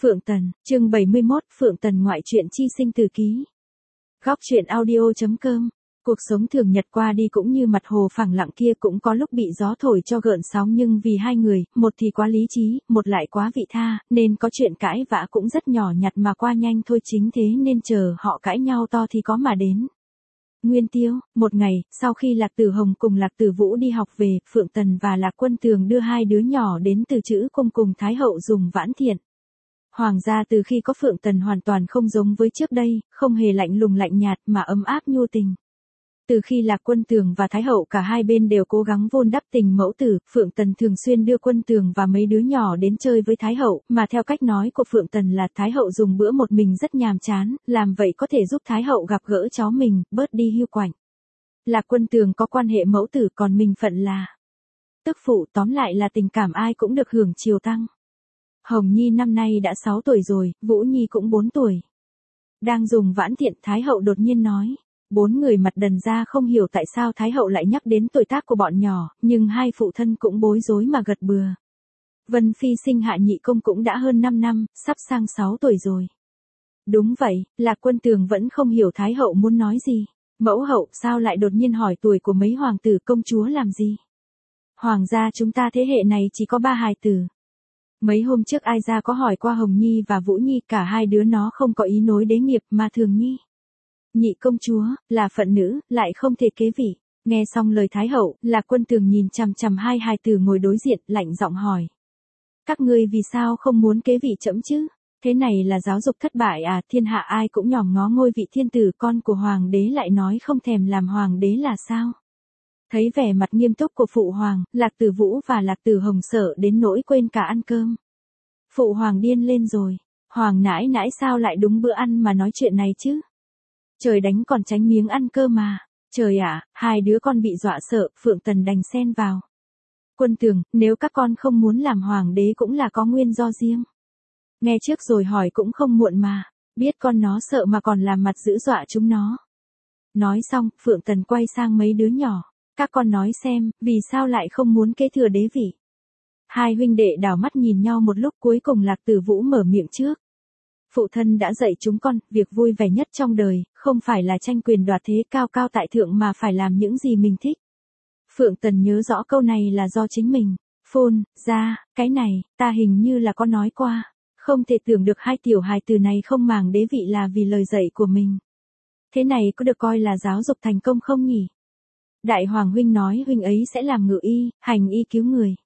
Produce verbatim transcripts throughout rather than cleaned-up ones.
Phượng Tần, chương bảy mươi mốt, Phượng Tần ngoại truyện chi sinh từ ký. Góc truyện audio.com. Cuộc sống thường nhật qua đi cũng như mặt hồ phẳng lặng kia cũng có lúc bị gió thổi cho gợn sóng, nhưng vì hai người, một thì quá lý trí, một lại quá vị tha, nên có chuyện cãi vã cũng rất nhỏ nhặt mà qua nhanh thôi, chính thế nên chờ họ cãi nhau to thì có mà đến. Nguyên Tiêu, một ngày, sau khi Lạc Tử Hồng cùng Lạc Tử Vũ đi học về, Phượng Tần và Lạc Quân Tường đưa hai đứa nhỏ đến Từ Chữ Cung cùng Thái Hậu dùng vãn thiện. Hoàng gia từ khi có Phượng Tần hoàn toàn không giống với trước đây, không hề lạnh lùng lạnh nhạt mà ấm áp nhu tình. Từ khi Lạc Quân Tường và Thái Hậu cả hai bên đều cố gắng vun đắp tình mẫu tử, Phượng Tần thường xuyên đưa Quân Tường và mấy đứa nhỏ đến chơi với Thái Hậu, mà theo cách nói của Phượng Tần là Thái Hậu dùng bữa một mình rất nhàm chán, làm vậy có thể giúp Thái Hậu gặp gỡ cháu mình, bớt đi hiu quạnh. Lạc Quân Tường có quan hệ mẫu tử, còn mình phận là tức phụ, tóm lại là tình cảm ai cũng được hưởng chiều tăng. Hồng Nhi năm nay đã sáu tuổi rồi, Vũ Nhi cũng bốn tuổi. Đang dùng vãn thiện, Thái Hậu đột nhiên nói. Bốn người mặt đần ra không hiểu tại sao Thái Hậu lại nhắc đến tuổi tác của bọn nhỏ, nhưng hai phụ thân cũng bối rối mà gật bừa. Vân Phi sinh hạ nhị công cũng đã hơn năm năm, sắp sang sáu tuổi rồi. Đúng vậy, Lạc Quân Tường vẫn không hiểu Thái Hậu muốn nói gì. Mẫu hậu sao lại đột nhiên hỏi tuổi của mấy hoàng tử công chúa làm gì? Hoàng gia chúng ta thế hệ này chỉ có ba hài tử. Mấy hôm trước ai ra có hỏi qua Hồng Nhi và Vũ Nhi, cả hai đứa nó không có ý nối đế nghiệp mà Thường Nhi. Nhị công chúa, là phận nữ, lại không thể kế vị. Nghe xong lời Thái Hậu, Lạc Quân Tường nhìn chằm chằm hai hài tử ngồi đối diện, lạnh giọng hỏi. Các ngươi vì sao không muốn kế vị trẫm chứ? Thế này là giáo dục thất bại à? Thiên hạ ai cũng nhòm ngó ngôi vị thiên tử, con của hoàng đế lại nói không thèm làm hoàng đế là sao? Thấy vẻ mặt nghiêm túc của phụ hoàng, Lạc Tử Vũ và Lạc Tử Hồng sợ đến nỗi quên cả ăn cơm. Phụ hoàng điên lên rồi, hoàng nãi nãi sao lại đúng bữa ăn mà nói chuyện này chứ? Trời đánh còn tránh miếng ăn cơ mà. Trời ạ, à, hai đứa con bị dọa sợ, Phượng Tần đành xen vào. Quân Tường, nếu các con không muốn làm hoàng đế cũng là có nguyên do riêng. Nghe trước rồi hỏi cũng không muộn mà, biết con nó sợ mà còn làm mặt dữ dọa chúng nó. Nói xong, Phượng Tần quay sang mấy đứa nhỏ. Các con nói xem, vì sao lại không muốn kế thừa đế vị? Hai huynh đệ đảo mắt nhìn nhau một lúc, cuối cùng Lạc Tử Vũ mở miệng trước. Phụ thân đã dạy chúng con, việc vui vẻ nhất trong đời, không phải là tranh quyền đoạt thế cao cao tại thượng mà phải làm những gì mình thích. Phượng Tần nhớ rõ câu này là do chính mình. Phôn, ra, cái này, ta hình như là có nói qua. Không thể tưởng được hai tiểu hài từ này không màng đế vị là vì lời dạy của mình. Thế này có được coi là giáo dục thành công không nhỉ? Đại Hoàng huynh nói huynh ấy sẽ làm ngự y, hành y cứu người.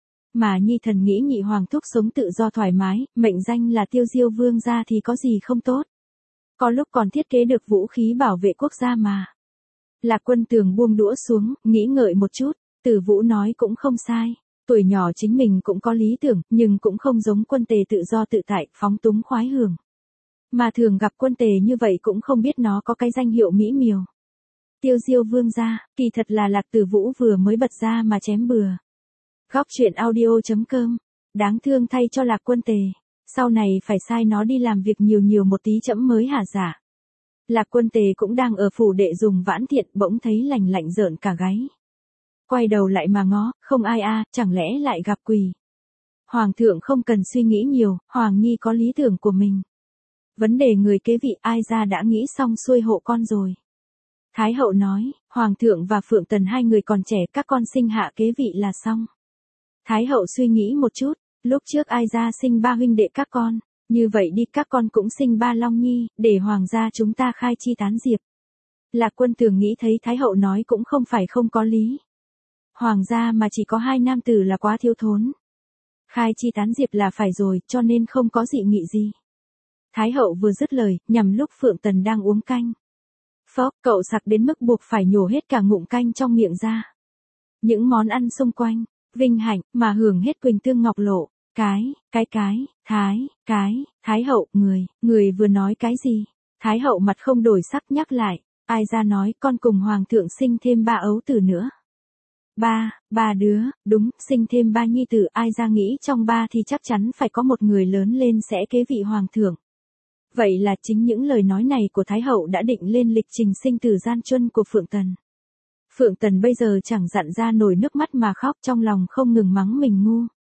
Mà Nhi thần nghĩ nhị hoàng thúc sống tự do thoải mái, mệnh danh là Tiêu Diêu vương gia thì có gì không tốt. Có lúc còn thiết kế được vũ khí bảo vệ quốc gia mà. Lạc Quân Tường buông đũa xuống, nghĩ ngợi một chút, Tử Vũ nói cũng không sai. Tuổi nhỏ chính mình cũng có lý tưởng, nhưng cũng không giống Quân Tề tự do tự tại, phóng túng khoái hưởng. Mà thường gặp Quân Tề như vậy cũng không biết nó có cái danh hiệu mỹ miều. Tiêu Diêu vương gia, kỳ thật là Lạc Tử Vũ vừa mới bật ra mà chém bừa. Góc truyện audio.com. Đáng thương thay cho Lạc Quân Tề. Sau này phải sai nó đi làm việc nhiều nhiều một tí chẫm mới hả dạ. Lạc Quân Tề cũng đang ở phủ đệ dùng vãn thiện, bỗng thấy lành lạnh rợn cả gáy. Quay đầu lại mà ngó, không ai a, à, chẳng lẽ lại gặp quỷ. Hoàng thượng không cần suy nghĩ nhiều, Hoàng Nhi có lý tưởng của mình. Vấn đề người kế vị ai ra đã nghĩ xong xuôi hộ con rồi. Thái Hậu nói, Hoàng thượng và Phượng Tần hai người còn trẻ, các con sinh hạ kế vị là xong. Thái Hậu suy nghĩ một chút, lúc trước ai ra sinh ba huynh đệ các con, như vậy đi các con cũng sinh ba Long Nhi, để Hoàng gia chúng ta khai chi tán diệp. Lạc Quân Tường nghĩ thấy Thái Hậu nói cũng không phải không có lý. Hoàng gia mà chỉ có hai nam tử là quá thiếu thốn. Khai chi tán diệp là phải rồi, cho nên không có dị nghị gì. Thái Hậu vừa dứt lời, nhằm lúc Phượng Tần đang uống canh. Phốc, cậu sặc đến mức buộc phải nhổ hết cả ngụm canh trong miệng ra. Những món ăn xung quanh, vinh hạnh, mà hưởng hết quỳnh tương ngọc lộ. Cái, cái cái, thái, cái, Thái Hậu, người, người vừa nói cái gì? Thái Hậu mặt không đổi sắc nhắc lại, ai ra nói con cùng Hoàng thượng sinh thêm ba ấu tử nữa. Ba, ba đứa, đúng, sinh thêm ba nhi tử, ai ra nghĩ trong ba thì chắc chắn phải có một người lớn lên sẽ kế vị Hoàng thượng. Vậy là chính những lời nói này của Thái Hậu đã định lên lịch trình sinh tử gian truân của Phượng Tần. Phượng Tần bây giờ chẳng dặn ra nổi nước mắt mà khóc, trong lòng không ngừng mắng mình ngu.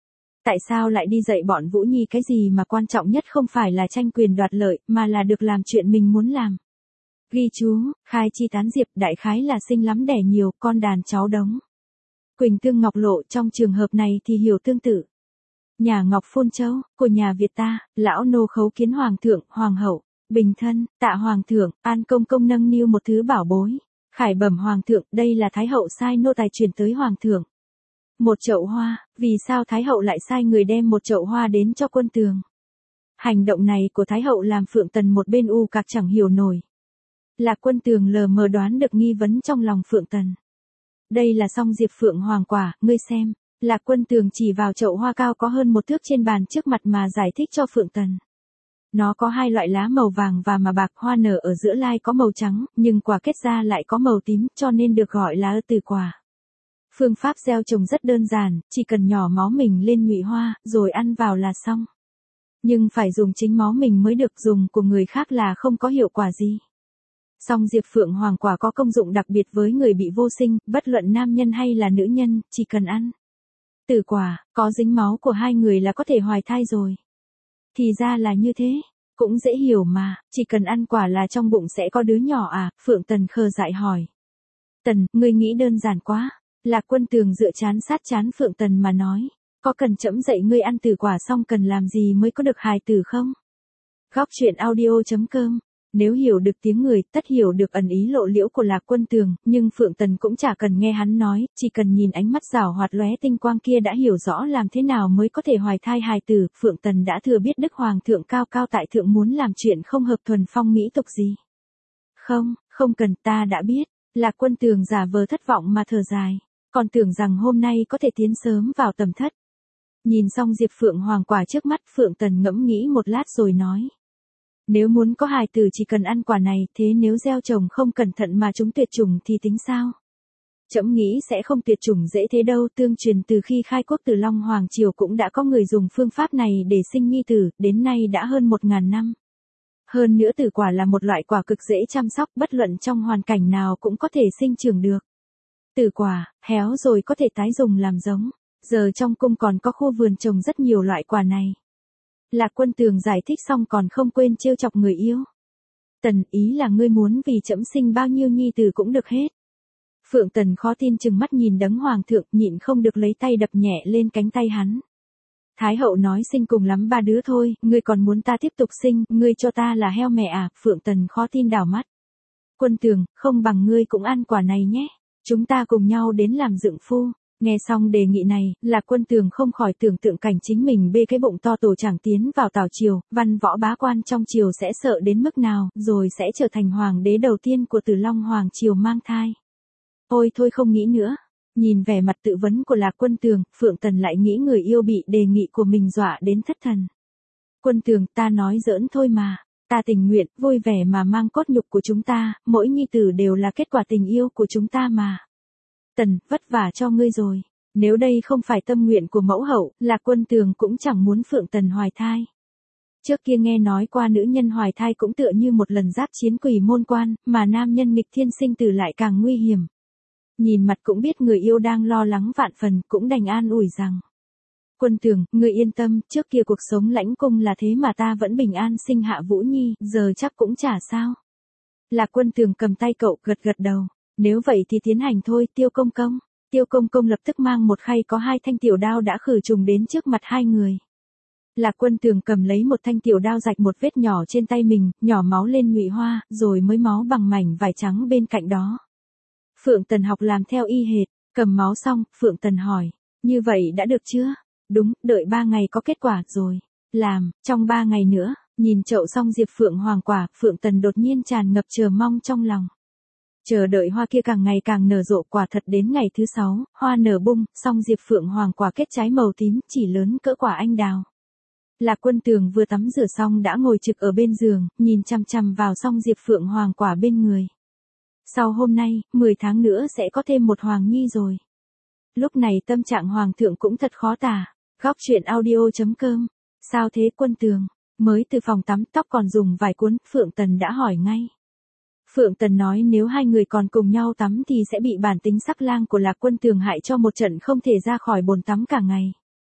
Tại sao lại đi dạy bọn Vũ Nhi cái gì mà quan trọng nhất không phải là tranh quyền đoạt lợi, mà là được làm chuyện mình muốn làm. Ghi chú, khai chi tán diệp đại khái là sinh lắm đẻ nhiều, con đàn cháu đống. Quỳnh tương ngọc lộ trong trường hợp này thì hiểu tương tự. Nhà Ngọc Phôn Châu, của nhà Việt ta, lão nô khấu kiến hoàng thượng, hoàng hậu, bình thân, tạ hoàng thượng, an công công nâng niu một thứ bảo bối. Khải bẩm hoàng thượng, đây là thái hậu sai nô tài truyền tới hoàng thượng. Một chậu hoa, vì sao thái hậu lại sai người đem một chậu hoa đến cho Quân Tường? Hành động này của thái hậu làm Phượng Tần một bên u cạc chẳng hiểu nổi. Lạc Quân Tường lờ mờ đoán được nghi vấn trong lòng Phượng Tần. Đây là song diệp phượng hoàng quả, ngươi xem. Lạc Quân Tường chỉ vào chậu hoa cao có hơn một thước trên bàn trước mặt mà giải thích cho Phượng Tần. Nó có hai loại lá màu vàng và mà bạc, hoa nở ở giữa lai có màu trắng, nhưng quả kết ra lại có màu tím, cho nên được gọi là từ quả. Phương pháp gieo trồng rất đơn giản, chỉ cần nhỏ máu mình lên nhụy hoa, rồi ăn vào là xong. Nhưng phải dùng chính máu mình mới được, dùng của người khác là không có hiệu quả gì. Song diệp phượng hoàng quả có công dụng đặc biệt với người bị vô sinh, bất luận nam nhân hay là nữ nhân, chỉ cần ăn từ quả, có dính máu của hai người là có thể hoài thai rồi. Thì ra là như thế, cũng dễ hiểu mà, chỉ cần ăn quả là trong bụng sẽ có đứa nhỏ à, Phượng Tần khờ dại hỏi. Tần, ngươi nghĩ đơn giản quá. Lạc Quân Tường dựa chán sát chán Phượng Tần mà nói, có cần trẫm dạy ngươi ăn từ quả xong cần làm gì mới có được hài tử không? Góc truyện audio chấm com. Nếu hiểu được tiếng người, tất hiểu được ẩn ý lộ liễu của Lạc Quân Tường, nhưng Phượng Tần cũng chả cần nghe hắn nói, chỉ cần nhìn ánh mắt rảo hoạt lóe tinh quang kia đã hiểu rõ làm thế nào mới có thể hoài thai hài tử. Phượng Tần đã thừa biết Đức Hoàng thượng cao cao tại thượng muốn làm chuyện không hợp thuần phong mỹ tục gì. Không, không cần, ta đã biết. Lạc Quân Tường giả vờ thất vọng mà thở dài, còn tưởng rằng hôm nay có thể tiến sớm vào tầm thất. Nhìn xong diệp phượng hoàng quả trước mắt, Phượng Tần ngẫm nghĩ một lát rồi nói. Nếu muốn có hài tử chỉ cần ăn quả này, thế nếu gieo trồng không cẩn thận mà chúng tuyệt chủng thì tính sao? Trẫm nghĩ sẽ không tuyệt chủng dễ thế đâu, tương truyền từ khi khai quốc từ Long Hoàng Triều cũng đã có người dùng phương pháp này để sinh nhi tử, đến nay đã hơn một ngàn năm. Hơn nữa tử quả là một loại quả cực dễ chăm sóc, bất luận trong hoàn cảnh nào cũng có thể sinh trưởng được. Tử quả, héo rồi có thể tái dùng làm giống, giờ trong cung còn có khu vườn trồng rất nhiều loại quả này. Lạc Quân Tường giải thích xong còn không quên trêu chọc người yêu. Tần, ý là ngươi muốn vì trẫm sinh bao nhiêu nhi tử cũng được hết. Phượng Tần khó tin chừng mắt nhìn đấng hoàng thượng, nhịn không được lấy tay đập nhẹ lên cánh tay hắn. Thái hậu nói sinh cùng lắm ba đứa thôi, ngươi còn muốn ta tiếp tục sinh, ngươi cho ta là heo mẹ à? Phượng Tần khó tin đảo mắt. Quân Tường, không bằng ngươi cũng ăn quả này nhé, chúng ta cùng nhau đến làm dượng phu. Nghe xong đề nghị này, Lạc Quân Tường không khỏi tưởng tượng cảnh chính mình bê cái bụng to tổ chẳng tiến vào tào triều, văn võ bá quan trong triều sẽ sợ đến mức nào, rồi sẽ trở thành hoàng đế đầu tiên của Từ Long Hoàng Triều mang thai. Ôi thôi không nghĩ nữa. Nhìn vẻ mặt tự vấn của Lạc Quân Tường, Phượng Tần lại nghĩ người yêu bị đề nghị của mình dọa đến thất thần. Quân Tường, ta nói giỡn thôi mà, ta tình nguyện, vui vẻ mà mang cốt nhục của chúng ta, mỗi nhi tử đều là kết quả tình yêu của chúng ta mà. Tần, vất vả cho ngươi rồi, nếu đây không phải tâm nguyện của mẫu hậu, Lạc Quân Tường cũng chẳng muốn Phượng Tần hoài thai. Trước kia nghe nói qua nữ nhân hoài thai cũng tựa như một lần giáp chiến quỷ môn quan, mà nam nhân nghịch thiên sinh tử lại càng nguy hiểm. Nhìn mặt cũng biết người yêu đang lo lắng vạn phần, cũng đành an ủi rằng. Quân Tường, ngươi yên tâm, trước kia cuộc sống lãnh cung là thế mà ta vẫn bình an sinh hạ Vũ Nhi, giờ chắc cũng chả sao. Lạc Quân Tường cầm tay cậu, gật gật đầu. Nếu vậy thì tiến hành thôi, Tiêu Công Công. Tiêu Công Công lập tức mang một khay có hai thanh tiểu đao đã khử trùng đến trước mặt hai người. Lạc Quân Tường cầm lấy một thanh tiểu đao rạch một vết nhỏ trên tay mình, nhỏ máu lên nhụy hoa, rồi mới máu bằng mảnh vải trắng bên cạnh đó. Phượng Tần học làm theo y hệt, cầm máu xong, Phượng Tần hỏi, như vậy đã được chưa? Đúng, đợi ba ngày có kết quả rồi. Làm, trong ba ngày nữa, nhìn chậu xong diệp phượng hoàng quả, Phượng Tần đột nhiên tràn ngập chờ mong trong lòng. Chờ đợi hoa kia càng ngày càng nở rộ, quả thật đến ngày thứ sáu, hoa nở bung, xong diệp phượng hoàng quả kết trái màu tím, chỉ lớn cỡ quả anh đào. Lạc Quân Tường vừa tắm rửa xong đã ngồi trực ở bên giường, nhìn chằm chằm vào xong diệp phượng hoàng quả bên người. Sau hôm nay, mười tháng nữa sẽ có thêm một hoàng nhi rồi. Lúc này tâm trạng hoàng thượng cũng thật khó tả. Góc truyện audio chấm com. Sao thế Quân Tường? Mới từ phòng tắm, tóc còn dùng vài cuốn, Phượng Tần đã hỏi ngay. Phượng Tần nói nếu hai người còn cùng nhau tắm thì sẽ bị bản tính sắc lang của Lạc Quân Tường hại cho một trận không thể ra khỏi bồn tắm cả ngày.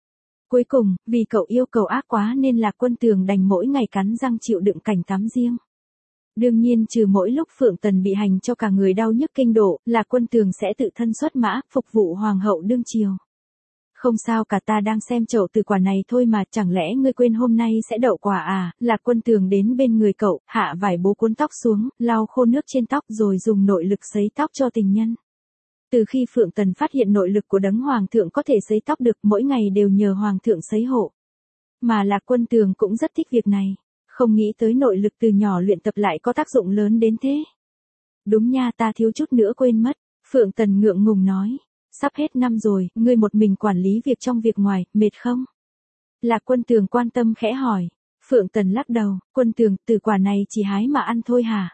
Cuối cùng, vì cậu yêu cầu ác quá nên Lạc Quân Tường đành mỗi ngày cắn răng chịu đựng cảnh tắm riêng. Đương nhiên trừ mỗi lúc Phượng Tần bị hành cho cả người đau nhức kinh độ, Lạc Quân Tường sẽ tự thân xuất mã, phục vụ hoàng hậu đương triều. Không sao cả, ta đang xem chậu từ quả này thôi mà, chẳng lẽ ngươi quên hôm nay sẽ đậu quả à? Lạc Quân Tường đến bên người cậu, hạ vải bố cuốn tóc xuống, lau khô nước trên tóc rồi dùng nội lực sấy tóc cho tình nhân. Từ khi Phượng Tần phát hiện nội lực của đấng hoàng thượng có thể sấy tóc được, mỗi ngày đều nhờ hoàng thượng sấy hộ. Mà Lạc Quân Tường cũng rất thích việc này, không nghĩ tới nội lực từ nhỏ luyện tập lại có tác dụng lớn đến thế. Đúng nha, ta thiếu chút nữa quên mất, Phượng Tần ngượng ngùng nói. Sắp hết năm rồi, ngươi một mình quản lý việc trong việc ngoài, mệt không? Lạc Quân Tường quan tâm khẽ hỏi. Phượng Tần lắc đầu, Quân Tường, từ quả này chỉ hái mà ăn thôi hả?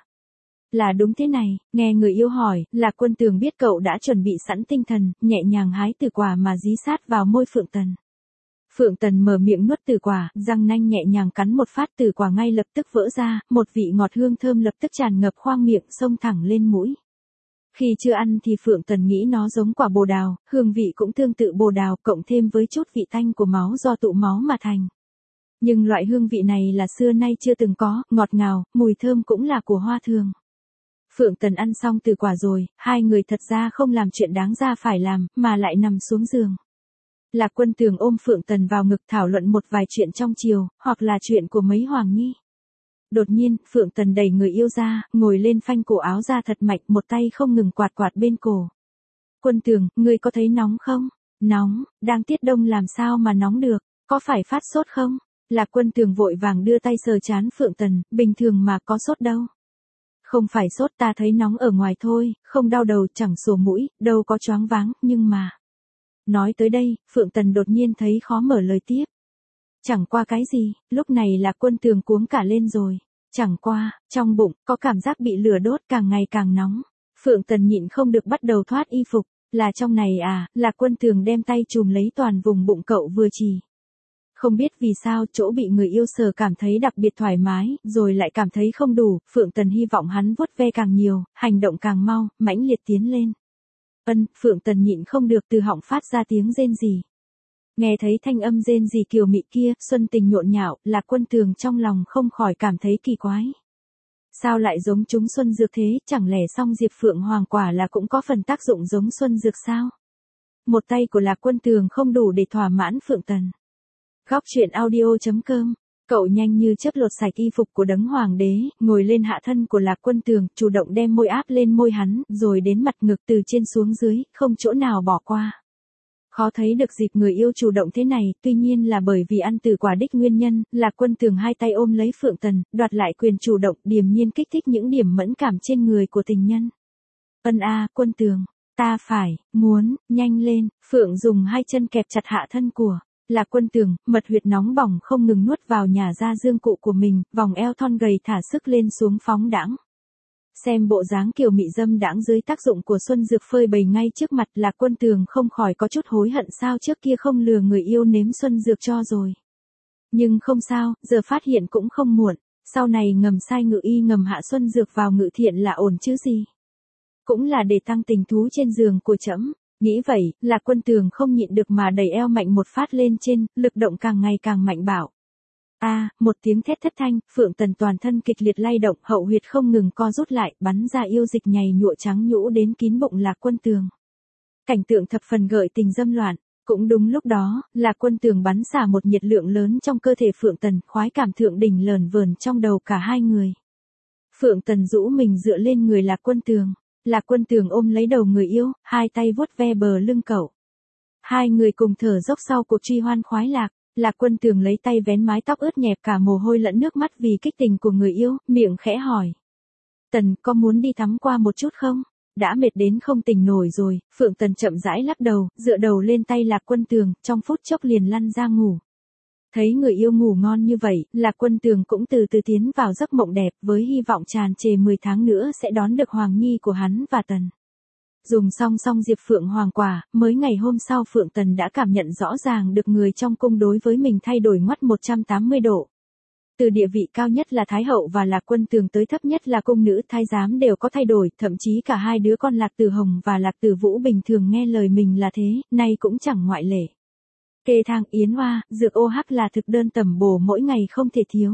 Là đúng thế này, nghe người yêu hỏi, Lạc Quân Tường biết cậu đã chuẩn bị sẵn tinh thần, nhẹ nhàng hái từ quả mà dí sát vào môi Phượng Tần. Phượng Tần mở miệng nuốt từ quả, răng nanh nhẹ nhàng cắn một phát, từ quả ngay lập tức vỡ ra, một vị ngọt hương thơm lập tức tràn ngập khoang miệng, xông thẳng lên mũi. Khi chưa ăn thì Phượng Tần nghĩ nó giống quả bồ đào, hương vị cũng tương tự bồ đào, cộng thêm với chút vị tanh của máu do tụ máu mà thành. Nhưng loại hương vị này là xưa nay chưa từng có, ngọt ngào, mùi thơm cũng là của hoa thường. Phượng Tần ăn xong từ quả rồi, hai người thật ra không làm chuyện đáng ra phải làm, mà lại nằm xuống giường. Lạc Quân Tường ôm Phượng Tần vào ngực thảo luận một vài chuyện trong triều, hoặc là chuyện của mấy hoàng nhi. Đột nhiên, Phượng Tần đẩy người yêu ra, ngồi lên phanh cổ áo ra thật mạnh, một tay không ngừng quạt quạt bên cổ. Quân Tường, ngươi có thấy nóng không? Nóng, đang tiết đông làm sao mà nóng được, có phải phát sốt không? Lạc Quân Tường vội vàng đưa tay sờ trán Phượng Tần, bình thường mà có sốt đâu. Không phải sốt, ta thấy nóng ở ngoài thôi, không đau đầu, chẳng sổ mũi, đâu có choáng váng, nhưng mà... Nói tới đây, Phượng Tần đột nhiên thấy khó mở lời tiếp. Chẳng qua cái gì, lúc này Lạc Quân Tường cuống cả lên rồi. Chẳng qua, trong bụng, có cảm giác bị lửa đốt càng ngày càng nóng. Phượng Tần nhịn không được bắt đầu thoát y phục, là trong này à, Lạc Quân Tường đem tay chùm lấy toàn vùng bụng cậu vừa chỉ. Không biết vì sao chỗ bị người yêu sờ cảm thấy đặc biệt thoải mái, rồi lại cảm thấy không đủ, Phượng Tần hy vọng hắn vuốt ve càng nhiều, hành động càng mau, mãnh liệt tiến lên. Ân, Phượng Tần nhịn không được từ họng phát ra tiếng rên rỉ. Nghe thấy thanh âm rên rỉ kiều mị kia, xuân tình nhộn nhạo, Lạc Quân Tường trong lòng không khỏi cảm thấy kỳ quái. Sao lại giống chúng xuân dược thế, chẳng lẽ song diệp phượng hoàng quả là cũng có phần tác dụng giống xuân dược sao? Một tay của Lạc Quân Tường không đủ để thỏa mãn Phượng Tần. Góc truyện audio chấm com. Cậu nhanh như chớp lột sạch y phục của đấng hoàng đế, ngồi lên hạ thân của Lạc Quân Tường, chủ động đem môi áp lên môi hắn, rồi đến mặt ngực từ trên xuống dưới, không chỗ nào bỏ qua. Khó thấy được dịp người yêu chủ động thế này, tuy nhiên là bởi vì ăn từ quả đích nguyên nhân, Lạc Quân Tường hai tay ôm lấy Phượng Tần, đoạt lại quyền chủ động, điềm nhiên kích thích những điểm mẫn cảm trên người của tình nhân. Ân a, Quân Tường, ta phải, muốn, nhanh lên, Phượng dùng hai chân kẹp chặt hạ thân của Lạc Quân Tường, mật huyệt nóng bỏng không ngừng nuốt vào nhà ra dương cụ của mình, vòng eo thon gầy thả sức lên xuống phóng đãng. Xem bộ dáng kiều mị dâm đãng dưới tác dụng của xuân dược phơi bày ngay trước mặt, Lạc Quân Tường không khỏi có chút hối hận sao trước kia không lừa người yêu nếm xuân dược cho rồi. Nhưng không sao, giờ phát hiện cũng không muộn, sau này ngầm sai ngự y ngầm hạ xuân dược vào ngự thiện là ổn chứ gì. Cũng là để tăng tình thú trên giường của trẫm. Nghĩ vậy, Lạc Quân Tường không nhịn được mà đẩy eo mạnh một phát lên trên, lực động càng ngày càng mạnh bạo. A, à, một tiếng thét thất thanh, Phượng Tần toàn thân kịch liệt lay động, hậu huyệt không ngừng co rút lại, bắn ra yêu dịch nhầy nhụa trắng nhũ đến kín bụng Lạc Quân Tường. Cảnh tượng thập phần gợi tình dâm loạn, cũng đúng lúc đó, Lạc Quân Tường bắn xả một nhiệt lượng lớn trong cơ thể Phượng Tần, khoái cảm thượng đỉnh lờn vờn trong đầu cả hai người. Phượng Tần rũ mình dựa lên người Lạc Quân Tường. Lạc Quân Tường ôm lấy đầu người yêu, hai tay vuốt ve bờ lưng cậu. Hai người cùng thở dốc sau cuộc truy hoan khoái lạc. Lạc Quân Tường lấy tay vén mái tóc ướt nhẹp cả mồ hôi lẫn nước mắt vì kích tình của người yêu, miệng khẽ hỏi. Tần, có muốn đi tắm qua một chút không? Đã mệt đến không tỉnh nổi rồi, Phượng Tần chậm rãi lắc đầu, dựa đầu lên tay Lạc Quân Tường, trong phút chốc liền lăn ra ngủ. Thấy người yêu ngủ ngon như vậy, Lạc Quân Tường cũng từ từ tiến vào giấc mộng đẹp với hy vọng tràn trề mười tháng nữa sẽ đón được hoàng nhi của hắn và Tần. Dùng xong xong diệp phượng hoàng quả, mới ngày hôm sau Phượng Tần đã cảm nhận rõ ràng được người trong cung đối với mình thay đổi ngoắt một trăm tám mươi độ. Từ địa vị cao nhất là Thái Hậu và Lạc Quân Tường tới thấp nhất là cung nữ thái giám đều có thay đổi, thậm chí cả hai đứa con Lạc Tử Hồng và Lạc Tử Vũ bình thường nghe lời mình là thế, nay cũng chẳng ngoại lệ. Kê thang, yến hoa, dược ô hắc là thực đơn tầm bổ mỗi ngày không thể thiếu.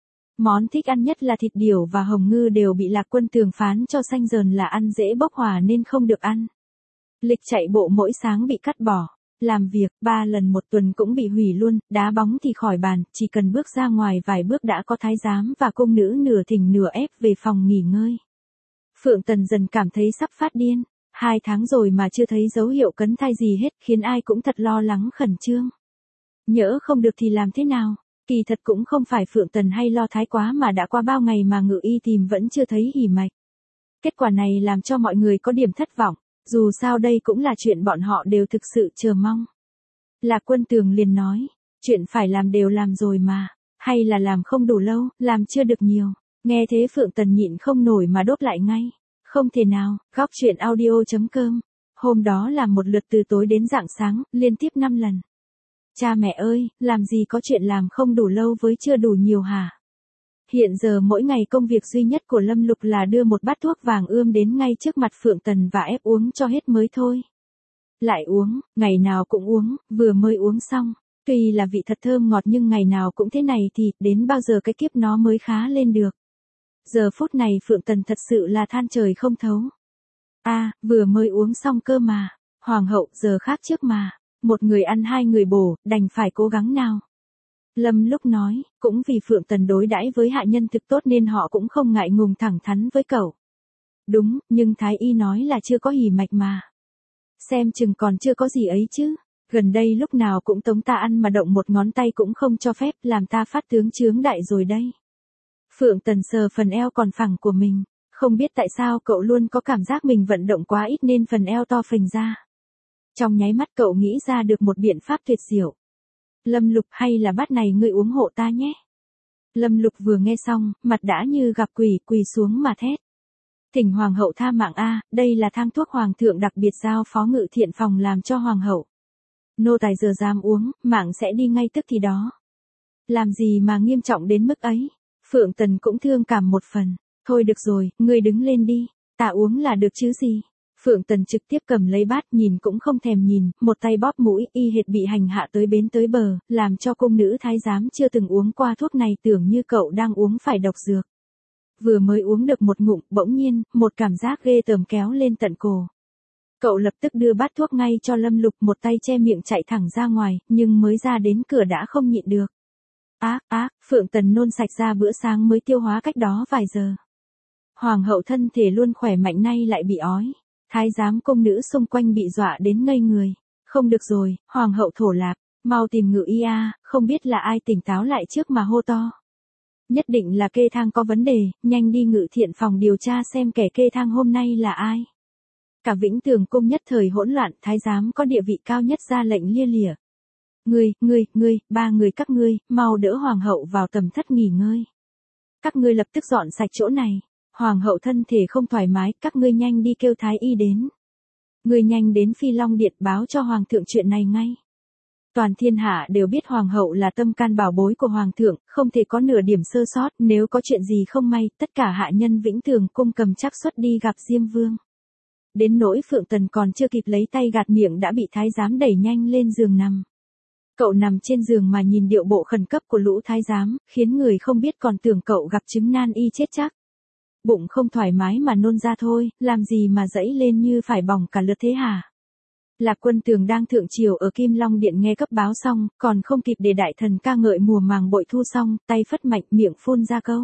Món thích ăn nhất là thịt điểu và hồng ngư đều bị Lạc Quân Tường phán cho xanh dờn là ăn dễ bốc hỏa nên không được ăn. Lịch chạy bộ mỗi sáng bị cắt bỏ. Làm việc, ba lần một tuần cũng bị hủy luôn, đá bóng thì khỏi bàn, chỉ cần bước ra ngoài vài bước đã có thái giám và cung nữ nửa thỉnh nửa ép về phòng nghỉ ngơi. Phượng Tần dần cảm thấy sắp phát điên, hai tháng rồi mà chưa thấy dấu hiệu cấn thai gì hết khiến ai cũng thật lo lắng khẩn trương. Nhỡ không được thì làm thế nào? Kỳ thật cũng không phải Phượng Tần hay lo thái quá mà đã qua bao ngày mà ngự y tìm vẫn chưa thấy hỉ mạch. Kết quả này làm cho mọi người có điểm thất vọng. Dù sao đây cũng là chuyện bọn họ đều thực sự chờ mong. Lạc Quân Tường liền nói, chuyện phải làm đều làm rồi mà, hay là làm không đủ lâu, làm chưa được nhiều. Nghe thế Phượng Tần nhịn không nổi mà đốt lại ngay. Không thể nào, góc chuyện audio chấm com. Hôm đó làm một lượt từ tối đến rạng sáng, liên tiếp năm lần. Cha mẹ ơi, làm gì có chuyện làm không đủ lâu với chưa đủ nhiều hả? Hiện giờ mỗi ngày công việc duy nhất của Lâm Lục là đưa một bát thuốc vàng ươm đến ngay trước mặt Phượng Tần và ép uống cho hết mới thôi. Lại uống, ngày nào cũng uống, vừa mới uống xong. Tuy là vị thật thơm ngọt nhưng ngày nào cũng thế này thì đến bao giờ cái kiếp nó mới khá lên được. Giờ phút này Phượng Tần thật sự là than trời không thấu. A, à, vừa mới uống xong cơ mà. Hoàng hậu giờ khác trước mà. Một người ăn hai người bổ, đành phải cố gắng nào. Lâm Lúc nói, cũng vì Phượng Tần đối đãi với hạ nhân thực tốt nên họ cũng không ngại ngùng thẳng thắn với cậu. Đúng, nhưng Thái Y nói là chưa có hỉ mạch mà. Xem chừng còn chưa có gì ấy chứ. Gần đây lúc nào cũng tống ta ăn mà động một ngón tay cũng không cho phép, làm ta phát tướng chướng đại rồi đây. Phượng Tần sờ phần eo còn phẳng của mình. Không biết tại sao cậu luôn có cảm giác mình vận động quá ít nên phần eo to phình ra. Trong nháy mắt cậu nghĩ ra được một biện pháp tuyệt diệu. Lâm Lục, hay là bát này ngươi uống hộ ta nhé. Lâm Lục vừa nghe xong, mặt đã như gặp quỷ, quỳ xuống mà thét. Thỉnh Hoàng hậu tha mạng a, đây là thang thuốc Hoàng thượng đặc biệt giao phó ngự thiện phòng làm cho Hoàng hậu. Nô tài giờ dám uống, mạng sẽ đi ngay tức thì đó. Làm gì mà nghiêm trọng đến mức ấy. Phượng Tần cũng thương cảm một phần. Thôi được rồi, ngươi đứng lên đi, ta uống là được chứ gì. Phượng Tần trực tiếp cầm lấy bát nhìn cũng không thèm nhìn, một tay bóp mũi y hệt bị hành hạ tới bến tới bờ, làm cho cung nữ thái giám chưa từng uống qua thuốc này tưởng như cậu đang uống phải độc dược. Vừa mới uống được một ngụm, bỗng nhiên, một cảm giác ghê tởm kéo lên tận cổ. Cậu lập tức đưa bát thuốc ngay cho Lâm Lục, một tay che miệng chạy thẳng ra ngoài, nhưng mới ra đến cửa đã không nhịn được. Ác, ác, Phượng Tần nôn sạch ra bữa sáng mới tiêu hóa cách đó vài giờ. Hoàng hậu thân thể luôn khỏe mạnh nay lại bị ói. Thái giám cung nữ xung quanh bị dọa đến ngây người. Không được rồi, Hoàng hậu thổ lạc, mau tìm ngự y a, không biết là ai tỉnh táo lại trước mà hô to. Nhất định là kê thang có vấn đề, nhanh đi ngự thiện phòng điều tra xem kẻ kê thang hôm nay là ai. Cả Vĩnh Tường cung nhất thời hỗn loạn, thái giám có địa vị cao nhất ra lệnh lia lịa. Ngươi, ngươi, ngươi, ba người các ngươi, mau đỡ Hoàng hậu vào tầm thất nghỉ ngơi. Các ngươi lập tức dọn sạch chỗ này. Hoàng hậu thân thể không thoải mái, các ngươi nhanh đi kêu thái y đến. Ngươi nhanh đến Phi Long Điện báo cho Hoàng thượng chuyện này ngay. Toàn thiên hạ đều biết Hoàng hậu là tâm can bảo bối của Hoàng thượng, không thể có nửa điểm sơ sót, nếu có chuyện gì không may, tất cả hạ nhân Vĩnh Tường cung cầm chắc suất đi gặp Diêm Vương. Đến nỗi Phượng Tần còn chưa kịp lấy tay gạt miệng đã bị thái giám đẩy nhanh lên giường nằm. Cậu nằm trên giường mà nhìn điệu bộ khẩn cấp của lũ thái giám, khiến người không biết còn tưởng cậu gặp chứng nan y chết chắc. Bụng không thoải mái mà nôn ra thôi, làm gì mà dẫy lên như phải bỏng cả lượt thế hả? Lạc Quân Tường đang thượng triều ở Kim Long Điện nghe cấp báo xong, còn không kịp để đại thần ca ngợi mùa màng bội thu xong, tay phất mạnh miệng phun ra câu.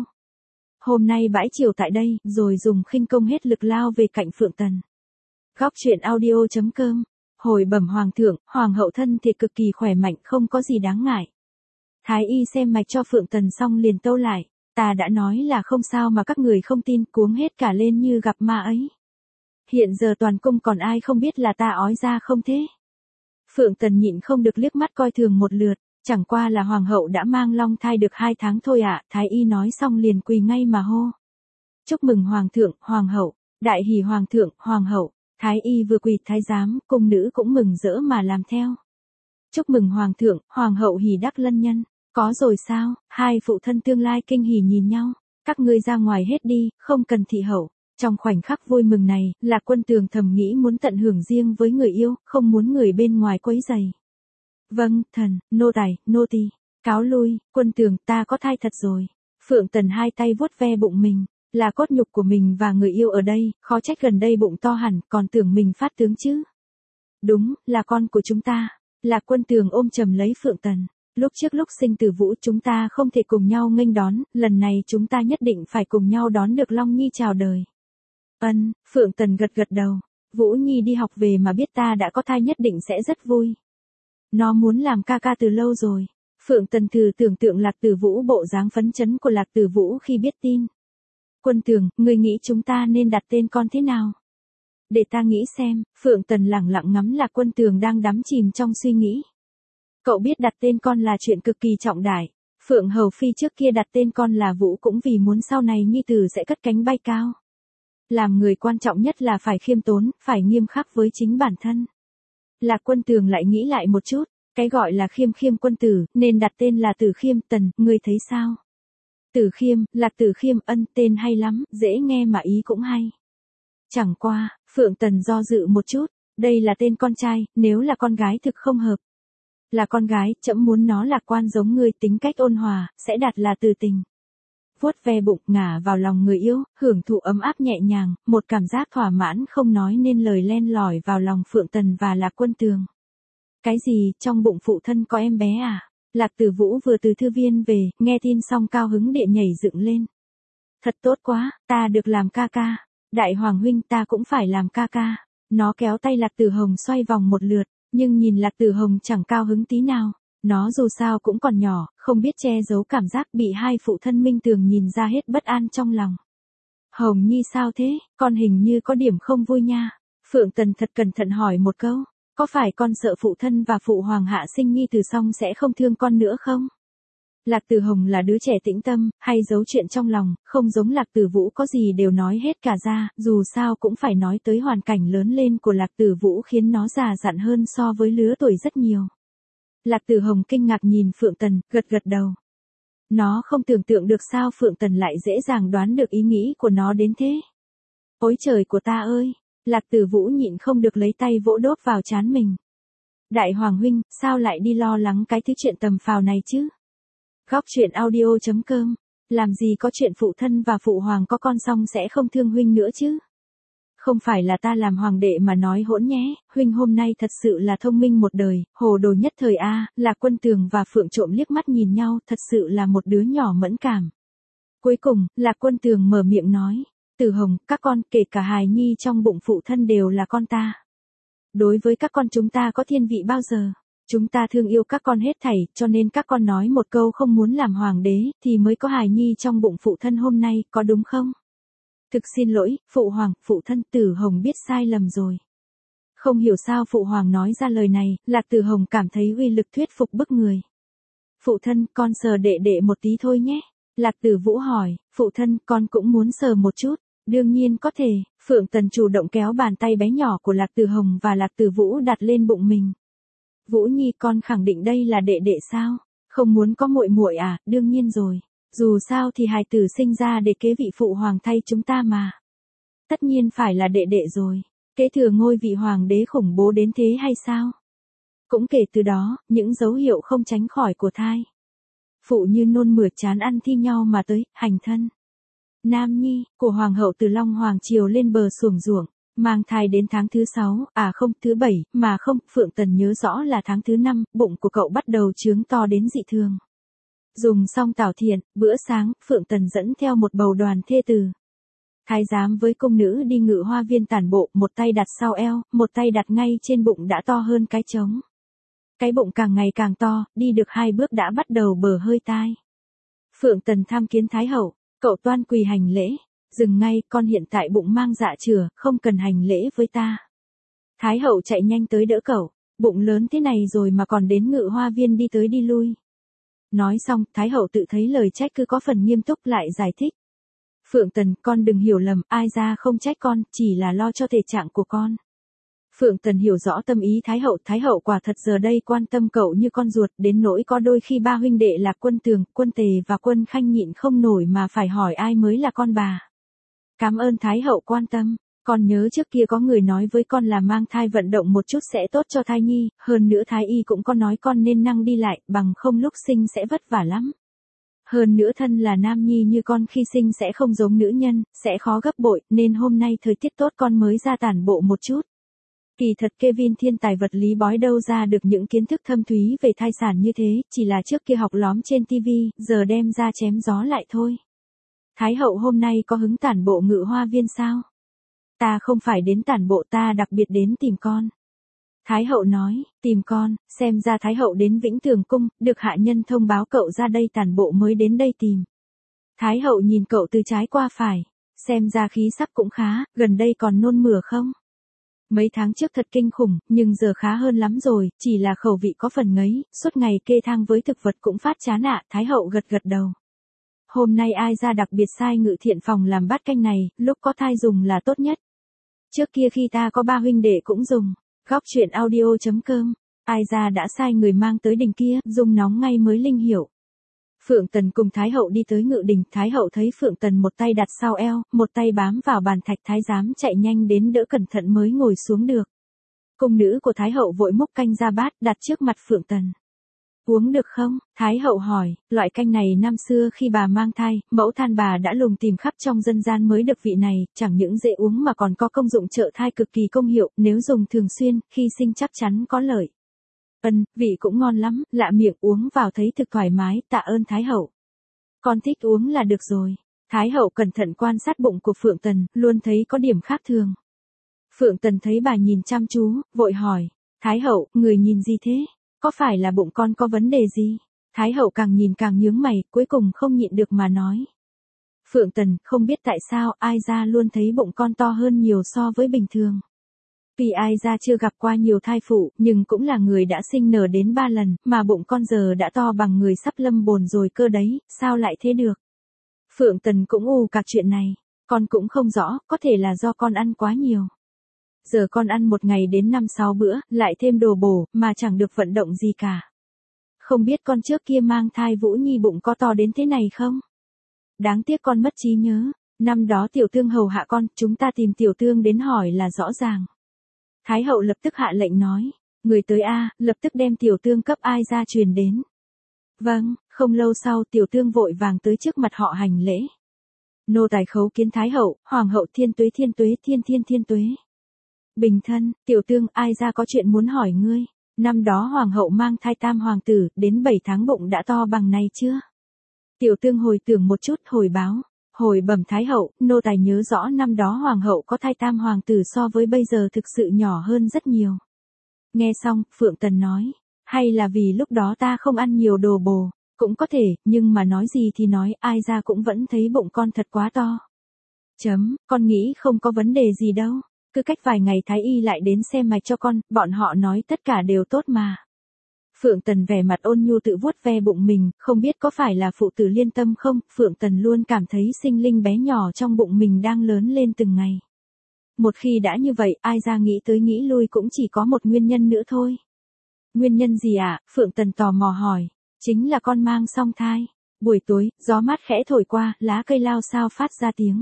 Hôm nay bãi triều tại đây, rồi dùng khinh công hết lực lao về cạnh Phượng Tần. Góc chuyện audio chấm com. Hồi bẩm Hoàng thượng, Hoàng hậu thân thì cực kỳ khỏe mạnh, không có gì đáng ngại. Thái y xem mạch cho Phượng Tần xong liền tâu lại. Ta đã nói là không sao mà các người không tin, cuống hết cả lên như gặp ma ấy. Hiện giờ toàn cung còn ai không biết là ta ói ra không thế? Phượng Tần nhịn không được liếc mắt coi thường một lượt, chẳng qua là Hoàng hậu đã mang long thai được hai tháng thôi ạ. À. Thái y nói xong liền quỳ ngay mà hô. Chúc mừng Hoàng thượng, Hoàng hậu, đại hỷ Hoàng thượng, Hoàng hậu. Thái y vừa quỳ thái giám, cung nữ cũng mừng rỡ mà làm theo. Chúc mừng Hoàng thượng, Hoàng hậu hỷ đắc lân nhân. Có rồi sao? Hai phụ thân tương lai kinh hỉ nhìn nhau. Các ngươi ra ngoài hết đi, không cần thị hậu. Trong khoảnh khắc vui mừng này, Lạc Quân Tường thầm nghĩ muốn tận hưởng riêng với người yêu, không muốn người bên ngoài quấy rầy. Vâng, thần, nô tài, nô tỳ. Cáo lui, Quân Tường, ta có thai thật rồi. Phượng Tần hai tay vuốt ve bụng mình, là cốt nhục của mình và người yêu ở đây, khó trách gần đây bụng to hẳn, còn tưởng mình phát tướng chứ. Đúng, là con của chúng ta. Lạc Quân Tường ôm chầm lấy Phượng Tần. Lúc trước lúc sinh Tử Vũ chúng ta không thể cùng nhau nghênh đón, lần này chúng ta nhất định phải cùng nhau đón được Long Nhi chào đời. Ân, Phượng Tần gật gật đầu. Vũ Nhi đi học về mà biết ta đã có thai nhất định sẽ rất vui. Nó muốn làm ca ca từ lâu rồi. Phượng Tần thử tưởng tượng Lạc Tử Vũ bộ dáng phấn chấn của Lạc Tử Vũ khi biết tin. Quân Tường, ngươi nghĩ chúng ta nên đặt tên con thế nào? Để ta nghĩ xem. Phượng Tần lẳng lặng ngắm Lạc Quân Tường đang đắm chìm trong suy nghĩ. Cậu biết đặt tên con là chuyện cực kỳ trọng đại. Phượng Hầu Phi trước kia đặt tên con là Vũ cũng vì muốn sau này nhi tử sẽ cất cánh bay cao. Làm người quan trọng nhất là phải khiêm tốn, phải nghiêm khắc với chính bản thân. Lạc Quân Tường lại nghĩ lại một chút, cái gọi là khiêm khiêm quân tử, nên đặt tên là Tử Khiêm. Tần, ngươi thấy sao? Tử Khiêm, Lạc Tử Khiêm, ân, tên hay lắm, dễ nghe mà ý cũng hay. Chẳng qua, Phượng Tần do dự một chút, đây là tên con trai, nếu là con gái thực không hợp. Là con gái, trẫm muốn nó lạc quan giống ngươi, tính cách ôn hòa, sẽ đặt là Từ Tình. Vuốt ve bụng, ngả vào lòng người yêu, hưởng thụ ấm áp nhẹ nhàng, một cảm giác thỏa mãn không nói nên lời len lỏi vào lòng Phượng Tần và Lạc Quân Tường. Cái gì, trong bụng phụ thân có em bé à? Lạc Tử Vũ vừa từ thư viên về, nghe tin xong cao hứng địa nhảy dựng lên. Thật tốt quá, ta được làm ca ca. Đại Hoàng huynh, ta cũng phải làm ca ca. Nó kéo tay Lạc Tử Hồng xoay vòng một lượt, nhưng nhìn Lạc Tử Hồng chẳng cao hứng tí nào. Nó dù sao cũng còn nhỏ, không biết che giấu cảm giác bị hai phụ thân Minh Tường nhìn ra hết bất an trong lòng. Hồng Nhi sao thế, con hình như có điểm không vui nha. Phượng Tần thật cẩn thận hỏi một câu, có phải con sợ phụ thân và phụ hoàng hạ sinh nhi tử xong sẽ không thương con nữa không? Lạc Tử Hồng là đứa trẻ tĩnh tâm, hay giấu chuyện trong lòng, không giống Lạc Tử Vũ có gì đều nói hết cả ra, dù sao cũng phải nói tới hoàn cảnh lớn lên của Lạc Tử Vũ khiến nó già dặn hơn so với lứa tuổi rất nhiều. Lạc Tử Hồng kinh ngạc nhìn Phượng Tần, gật gật đầu. Nó không tưởng tượng được sao Phượng Tần lại dễ dàng đoán được ý nghĩ của nó đến thế. Ôi trời của ta ơi! Lạc Tử Vũ nhịn không được lấy tay vỗ đốt vào trán mình. Đại Hoàng huynh, sao lại đi lo lắng cái thứ chuyện tầm phào này chứ? Góc truyện audio chấm com, làm gì có chuyện phụ thân và phụ hoàng có con xong sẽ không thương huynh nữa chứ? Không phải là ta làm hoàng đệ mà nói hỗn nhé, huynh hôm nay thật sự là thông minh một đời, hồ đồ nhất thời a. Lạc Quân Tường và Phượng Trộm liếc mắt nhìn nhau, thật sự là một đứa nhỏ mẫn cảm. Cuối cùng, Lạc Quân Tường mở miệng nói, Tử Hồng, các con, kể cả hài nhi trong bụng phụ thân đều là con ta. Đối với các con chúng ta có thiên vị bao giờ? Chúng ta thương yêu các con hết thảy, cho nên các con nói một câu không muốn làm hoàng đế, thì mới có hài nhi trong bụng phụ thân hôm nay, có đúng không? Thực xin lỗi, phụ hoàng, phụ thân. Tử Hồng biết sai lầm rồi. Không hiểu sao phụ hoàng nói ra lời này, Lạc Tử Hồng cảm thấy uy lực thuyết phục bức người. Phụ thân, con sờ đệ đệ một tí thôi nhé. Lạc Tử Vũ hỏi, phụ thân, con cũng muốn sờ một chút. Đương nhiên có thể. Phượng Tần chủ động kéo bàn tay bé nhỏ của Lạc Tử Hồng và Lạc Tử Vũ đặt lên bụng mình. Vũ Nhi, con khẳng định đây là đệ đệ sao? Không muốn có muội muội à? Đương nhiên rồi. Dù sao thì hài tử sinh ra để kế vị phụ hoàng thay chúng ta mà. Tất nhiên phải là đệ đệ rồi. Kế thừa ngôi vị hoàng đế khủng bố đến thế hay sao? Cũng kể từ đó, những dấu hiệu không tránh khỏi của thai. Phụ như nôn mửa chán ăn thi nhau mà tới, hành thân. Nam nhi, của hoàng hậu từ Long Hoàng Triều lên bờ xuồng ruộng, mang thai đến tháng thứ sáu, à không, thứ bảy, mà không, Phượng Tần nhớ rõ là tháng thứ năm, bụng của cậu bắt đầu chướng to đến dị thường. Dùng xong tảo thiện, bữa sáng, Phượng Tần dẫn theo một bầu đoàn thê tử. Thái giám với cung nữ đi ngự hoa viên tản bộ, một tay đặt sau eo, một tay đặt ngay trên bụng đã to hơn cái trống. Cái bụng càng ngày càng to, đi được hai bước đã bắt đầu bờ hơi tai. Phượng Tần tham kiến Thái hậu, cậu toan quỳ hành lễ. Dừng ngay, con hiện tại bụng mang dạ chửa, không cần hành lễ với ta. Thái hậu chạy nhanh tới đỡ cậu, bụng lớn thế này rồi mà còn đến ngự hoa viên đi tới đi lui. Nói xong, Thái hậu tự thấy lời trách cứ có phần nghiêm túc lại giải thích. Phượng Tần, con đừng hiểu lầm, ai ra không trách con, chỉ là lo cho thể trạng của con. Phượng Tần hiểu rõ tâm ý Thái hậu, Thái hậu quả thật giờ đây quan tâm cậu như con ruột, đến nỗi có đôi khi ba huynh đệ là Quân Tường, Quân Tề và Quân Khanh nhịn không nổi mà phải hỏi ai mới là con bà. Cảm ơn Thái hậu quan tâm. Con nhớ trước kia có người nói với con là mang thai vận động một chút sẽ tốt cho thai nhi, hơn nữa thái y cũng có nói con nên năng đi lại, bằng không lúc sinh sẽ vất vả lắm. Hơn nữa thân là nam nhi như con khi sinh sẽ không giống nữ nhân, sẽ khó gấp bội, nên hôm nay thời tiết tốt con mới ra tản bộ một chút. Kỳ thật Kevin thiên tài vật lý bói đâu ra được những kiến thức thâm thúy về thai sản như thế, chỉ là trước kia học lóm trên tivi, giờ đem ra chém gió lại thôi. Thái hậu hôm nay có hứng tản bộ Ngự Hoa Viên sao? Ta không phải đến tản bộ, ta đặc biệt đến tìm con. Thái hậu nói, tìm con, xem ra Thái hậu đến Vĩnh Tường Cung, được hạ nhân thông báo cậu ra đây tản bộ mới đến đây tìm. Thái hậu nhìn cậu từ trái qua phải, xem ra khí sắc cũng khá, gần đây còn nôn mửa không? Mấy tháng trước thật kinh khủng, nhưng giờ khá hơn lắm rồi, chỉ là khẩu vị có phần ngấy, suốt ngày kê thang với thực vật cũng phát chán ạ, Thái hậu gật gật đầu. Hôm nay ai ra đặc biệt sai Ngự Thiện phòng làm bát canh này, lúc có thai dùng là tốt nhất. Trước kia khi ta có ba huynh đệ cũng dùng. Góc truyện audio.com, ai ra đã sai người mang tới đình kia, dùng nóng ngay mới linh hiểu. Phượng Tần cùng Thái hậu đi tới ngự đình, Thái hậu thấy Phượng Tần một tay đặt sau eo, một tay bám vào bàn thạch, thái giám chạy nhanh đến đỡ cẩn thận mới ngồi xuống được. Cung nữ của Thái hậu vội múc canh ra bát, đặt trước mặt Phượng Tần. Uống được không? Thái hậu hỏi, loại canh này năm xưa khi bà mang thai, mẫu than bà đã lùng tìm khắp trong dân gian mới được vị này, chẳng những dễ uống mà còn có công dụng trợ thai cực kỳ công hiệu, nếu dùng thường xuyên, khi sinh chắc chắn có lợi. Ân, vị cũng ngon lắm, lạ miệng, uống vào thấy thực thoải mái, tạ ơn Thái hậu. Con thích uống là được rồi. Thái hậu cẩn thận quan sát bụng của Phượng Tần, luôn thấy có điểm khác thường. Phượng Tần thấy bà nhìn chăm chú, vội hỏi, Thái hậu, người nhìn gì thế? Có phải là bụng con có vấn đề gì? Thái hậu càng nhìn càng nhướng mày, cuối cùng không nhịn được mà nói. Phượng Tần, không biết tại sao, ai ra luôn thấy bụng con to hơn nhiều so với bình thường. Vì ai ra chưa gặp qua nhiều thai phụ, nhưng cũng là người đã sinh nở đến ba lần, mà bụng con giờ đã to bằng người sắp lâm bồn rồi cơ đấy, sao lại thế được? Phượng Tần cũng ù cả chuyện này, con cũng không rõ, có thể là do con ăn quá nhiều. Giờ con ăn một ngày đến năm sáu bữa, lại thêm đồ bổ, mà chẳng được vận động gì cả. Không biết con trước kia mang thai Vũ Nhi bụng có to đến thế này không? Đáng tiếc con mất trí nhớ, năm đó tiểu tương hầu hạ con, chúng ta tìm tiểu tương đến hỏi là rõ ràng. Thái hậu lập tức hạ lệnh nói, người tới a, lập tức đem tiểu tương cấp ai ra truyền đến. Vâng, không lâu sau tiểu tương vội vàng tới trước mặt họ hành lễ. Nô tài khấu kiến Thái hậu, hoàng hậu thiên tuế thiên tuế thiên thiên thiên tuế. Bình thân, tiểu tương, ai ra có chuyện muốn hỏi ngươi. Năm đó hoàng hậu mang thai tam hoàng tử, đến bảy tháng bụng đã to bằng này chưa? Tiểu tương hồi tưởng một chút, hồi báo. Hồi bẩm Thái hậu, nô tài nhớ rõ năm đó hoàng hậu có thai tam hoàng tử so với bây giờ thực sự nhỏ hơn rất nhiều. Nghe xong, Phượng Tần nói, hay là vì lúc đó ta không ăn nhiều đồ bổ, cũng có thể, nhưng mà nói gì thì nói, ai ra cũng vẫn thấy bụng con thật quá to. Chấm, con nghĩ không có vấn đề gì đâu. Cứ cách vài ngày thái y lại đến xem mạch cho con, bọn họ nói tất cả đều tốt mà. Phượng Tần vẻ mặt ôn nhu tự vuốt ve bụng mình, không biết có phải là phụ tử liên tâm không, Phượng Tần luôn cảm thấy sinh linh bé nhỏ trong bụng mình đang lớn lên từng ngày. Một khi đã như vậy, ai ra nghĩ tới nghĩ lui cũng chỉ có một nguyên nhân nữa thôi. Nguyên nhân gì ạ? À? Phượng Tần tò mò hỏi. Chính là con mang song thai. Buổi tối, gió mát khẽ thổi qua, lá cây lao xao phát ra tiếng.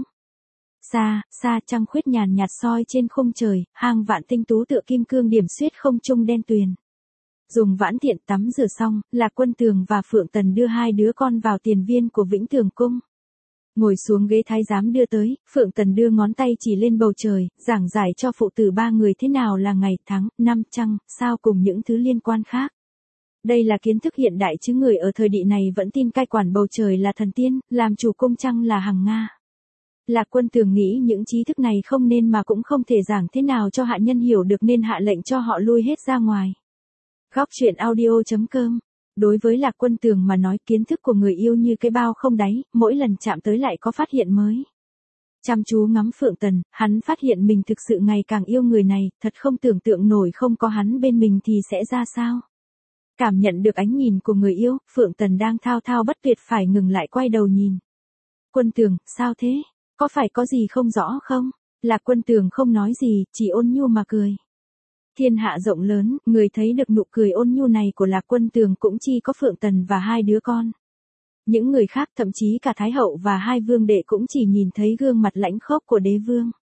Xa, xa trăng khuyết nhàn nhạt soi trên khung trời, hang vạn tinh tú tựa kim cương điểm xuyết không trung đen tuyền. Dùng vãn tiện tắm rửa xong, Lạc Quân Tường và Phượng Tần đưa hai đứa con vào tiền viên của Vĩnh Tường Cung. Ngồi xuống ghế thái giám đưa tới, Phượng Tần đưa ngón tay chỉ lên bầu trời, giảng giải cho phụ tử ba người thế nào là ngày, tháng, năm, trăng, sao cùng những thứ liên quan khác. Đây là kiến thức hiện đại chứ người ở thời địa này vẫn tin cai quản bầu trời là thần tiên, làm chủ cung trăng là hằng Nga. Lạc Quân Tường nghĩ những trí thức này không nên mà cũng không thể giảng thế nào cho hạ nhân hiểu được nên hạ lệnh cho họ lui hết ra ngoài. Góc truyện audio.com. Đối với Lạc Quân Tường mà nói kiến thức của người yêu như cái bao không đáy, mỗi lần chạm tới lại có phát hiện mới. Chăm chú ngắm Phượng Tần, hắn phát hiện mình thực sự ngày càng yêu người này, thật không tưởng tượng nổi không có hắn bên mình thì sẽ ra sao. Cảm nhận được ánh nhìn của người yêu, Phượng Tần đang thao thao bất tuyệt phải ngừng lại quay đầu nhìn. Quân Tường, sao thế? Có phải có gì không rõ không? Lạc Quân Tường không nói gì, chỉ ôn nhu mà cười. Thiên hạ rộng lớn, người thấy được nụ cười ôn nhu này của Lạc Quân Tường cũng chỉ có Phượng Tần và hai đứa con. Những người khác thậm chí cả Thái hậu và hai vương đệ cũng chỉ nhìn thấy gương mặt lãnh khốc của đế vương.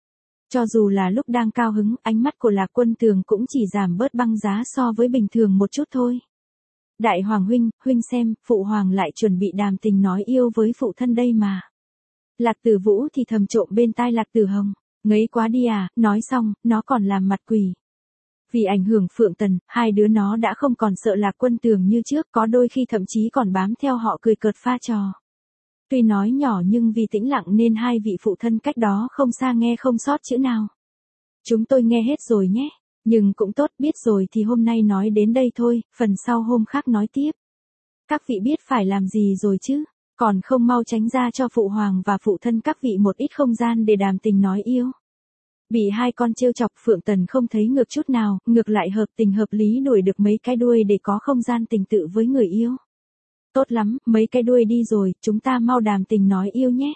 Cho dù là lúc đang cao hứng, ánh mắt của Lạc Quân Tường cũng chỉ giảm bớt băng giá so với bình thường một chút thôi. Đại Hoàng huynh, huynh xem, phụ hoàng lại chuẩn bị đàm tình nói yêu với phụ thân đây mà. Lạc Tử Vũ thì thầm trộm bên tai Lạc Tử Hồng, ngấy quá đi à, nói xong, nó còn làm mặt quỷ. Vì ảnh hưởng Phượng Tần, hai đứa nó đã không còn sợ Lạc Quân Tường như trước, có đôi khi thậm chí còn bám theo họ cười cợt pha trò. Tuy nói nhỏ nhưng vì tĩnh lặng nên hai vị phụ thân cách đó không xa nghe không sót chữ nào. Chúng tôi nghe hết rồi nhé, nhưng cũng tốt, biết rồi thì hôm nay nói đến đây thôi, phần sau hôm khác nói tiếp. Các vị biết phải làm gì rồi chứ, còn không mau tránh ra cho phụ hoàng và phụ thân các vị một ít không gian để đàm tình nói yêu. Bị hai con trêu chọc, Phượng Tần không thấy ngược chút nào, ngược lại hợp tình hợp lý đuổi được mấy cái đuôi để có không gian tình tự với người yêu. Tốt lắm, mấy cái đuôi đi rồi, chúng ta mau đàm tình nói yêu nhé.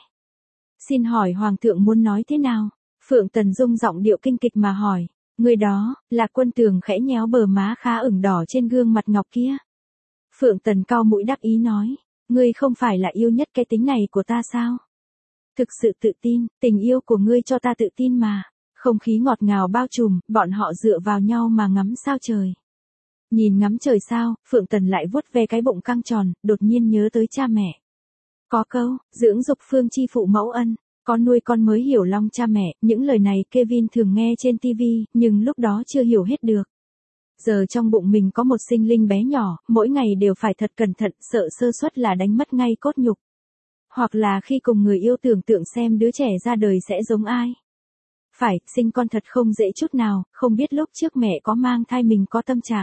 Xin hỏi Hoàng thượng muốn nói thế nào? Phượng Tần rung giọng điệu kinh kịch mà hỏi. Người đó, là Quân Tường khẽ nhéo bờ má khá ửng đỏ trên gương mặt ngọc kia. Phượng Tần cau mũi đắc ý nói. Ngươi không phải là yêu nhất cái tính này của ta sao? Thực sự tự tin, tình yêu của ngươi cho ta tự tin mà. Không khí ngọt ngào bao trùm, bọn họ dựa vào nhau mà ngắm sao trời. Nhìn ngắm trời sao, Phượng Tần lại vuốt ve cái bụng căng tròn, đột nhiên nhớ tới cha mẹ. Có câu, dưỡng dục phương chi phụ mẫu ân, có nuôi con mới hiểu lòng cha mẹ, những lời này Kevin thường nghe trên ti vi, nhưng lúc đó chưa hiểu hết được. Giờ trong bụng mình có một sinh linh bé nhỏ, mỗi ngày đều phải thật cẩn thận, sợ sơ suất là đánh mất ngay cốt nhục. Hoặc là khi cùng người yêu tưởng tượng xem đứa trẻ ra đời sẽ giống ai. Phải, sinh con thật không dễ chút nào, không biết lúc trước mẹ có mang thai mình có tâm trạng.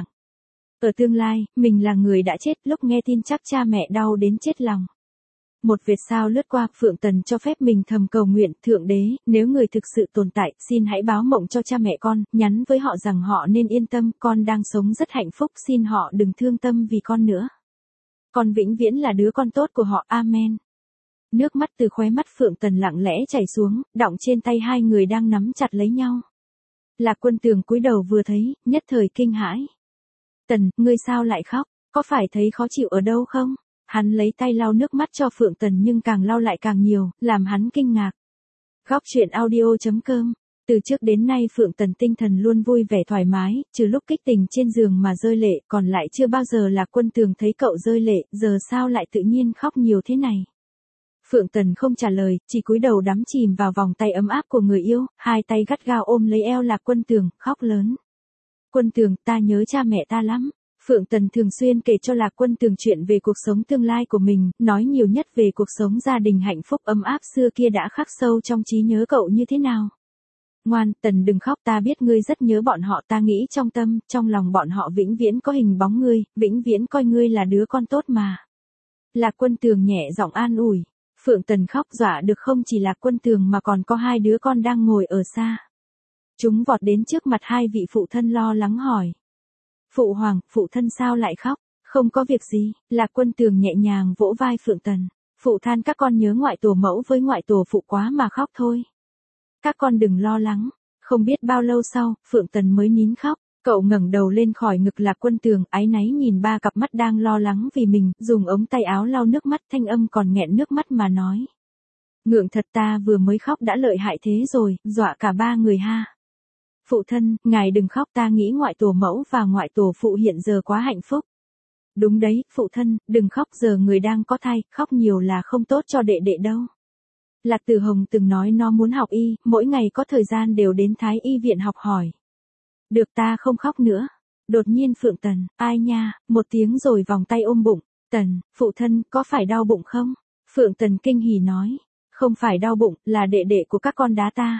Ở tương lai, mình là người đã chết, lúc nghe tin chắc cha mẹ đau đến chết lòng. Một vệt sao lướt qua, Phượng Tần cho phép mình thầm cầu nguyện, Thượng Đế, nếu người thực sự tồn tại, xin hãy báo mộng cho cha mẹ con, nhắn với họ rằng họ nên yên tâm, con đang sống rất hạnh phúc, xin họ đừng thương tâm vì con nữa. Con vĩnh viễn là đứa con tốt của họ, amen. Nước mắt từ khóe mắt Phượng Tần lặng lẽ chảy xuống, đọng trên tay hai người đang nắm chặt lấy nhau. Lạc Quân Tường cúi đầu vừa thấy, nhất thời kinh hãi. Tần, ngươi sao lại khóc, có phải thấy khó chịu ở đâu không? Hắn lấy tay lau nước mắt cho Phượng Tần nhưng càng lau lại càng nhiều, làm hắn kinh ngạc. Góc truyện audio chấm com. Từ trước đến nay Phượng Tần tinh thần luôn vui vẻ thoải mái, trừ lúc kích tình trên giường mà rơi lệ, còn lại chưa bao giờ Lạc Quân Tường thấy cậu rơi lệ, giờ sao lại tự nhiên khóc nhiều thế này. Phượng Tần không trả lời, chỉ cúi đầu đắm chìm vào vòng tay ấm áp của người yêu, hai tay gắt gao ôm lấy eo Lạc Quân Tường, khóc lớn. Quân Tường, ta nhớ cha mẹ ta lắm. Phượng Tần thường xuyên kể cho Lạc Quân Tường chuyện về cuộc sống tương lai của mình, nói nhiều nhất về cuộc sống gia đình hạnh phúc ấm áp xưa kia đã khắc sâu trong trí nhớ cậu như thế nào. Ngoan, Tần đừng khóc, ta biết ngươi rất nhớ bọn họ, ta nghĩ trong tâm, trong lòng bọn họ vĩnh viễn có hình bóng ngươi, vĩnh viễn coi ngươi là đứa con tốt mà. Lạc Quân Tường nhẹ giọng an ủi. Phượng Tần khóc dọa được không chỉ Lạc Quân Tường mà còn có hai đứa con đang ngồi ở xa. Chúng vọt đến trước mặt hai vị phụ thân lo lắng hỏi. Phụ hoàng, phụ thân sao lại khóc? Không có việc gì, Lạc Quân Tường nhẹ nhàng vỗ vai Phượng Tần. Phụ than các con nhớ ngoại tổ mẫu với ngoại tổ phụ quá mà khóc thôi. Các con đừng lo lắng. Không biết bao lâu sau, Phượng Tần mới nín khóc. Cậu ngẩng đầu lên khỏi ngực Lạc Quân Tường, áy náy nhìn ba cặp mắt đang lo lắng vì mình, dùng ống tay áo lau nước mắt, thanh âm còn nghẹn nước mắt mà nói. Ngượng thật, ta vừa mới khóc đã lợi hại thế rồi, dọa cả ba người ha. Phụ thân, ngài đừng khóc, ta nghĩ ngoại tổ mẫu và ngoại tổ phụ hiện giờ quá hạnh phúc. Đúng đấy, phụ thân, đừng khóc, giờ người đang có thai, khóc nhiều là không tốt cho đệ đệ đâu. Lạc Tử Hồng từng nói nó muốn học y, mỗi ngày có thời gian đều đến Thái y viện học hỏi. Được, ta không khóc nữa. Đột nhiên Phượng Tần, ai nha, một tiếng rồi vòng tay ôm bụng. Tần, phụ thân, có phải đau bụng không? Phượng Tần kinh hỉ nói. Không phải đau bụng, là đệ đệ của các con đá ta.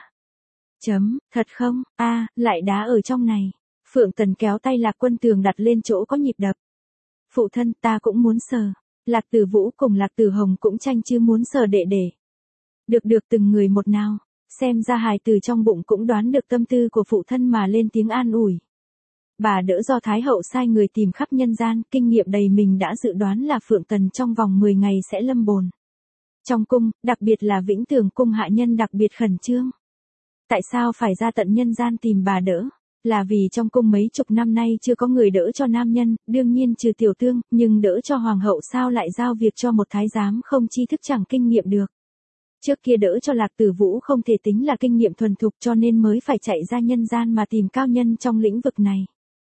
Chấm, thật không? A, à, lại đá ở trong này. Phượng Tần kéo tay Lạc Quân Tường đặt lên chỗ có nhịp đập. Phụ thân, ta cũng muốn sờ. Lạc Tử Vũ cùng Lạc Tử Hồng cũng tranh chứ muốn sờ đệ đệ. Được được, từng người một nào. Xem ra hài từ trong bụng cũng đoán được tâm tư của phụ thân mà lên tiếng an ủi. Bà đỡ do Thái hậu sai người tìm khắp nhân gian, kinh nghiệm đầy mình đã dự đoán là Phượng Tần trong vòng mười ngày sẽ lâm bồn. Trong cung, đặc biệt là Vĩnh Tường cung hạ nhân đặc biệt khẩn trương. Tại sao phải ra tận nhân gian tìm bà đỡ? Là vì trong cung mấy chục năm nay chưa có người đỡ cho nam nhân, đương nhiên trừ tiểu tương, nhưng đỡ cho hoàng hậu sao lại giao việc cho một thái giám không tri thức chẳng kinh nghiệm được. Trước kia đỡ cho Lạc Tử Vũ không thể tính là kinh nghiệm thuần thục cho nên mới phải chạy ra nhân gian mà tìm cao nhân trong lĩnh vực này.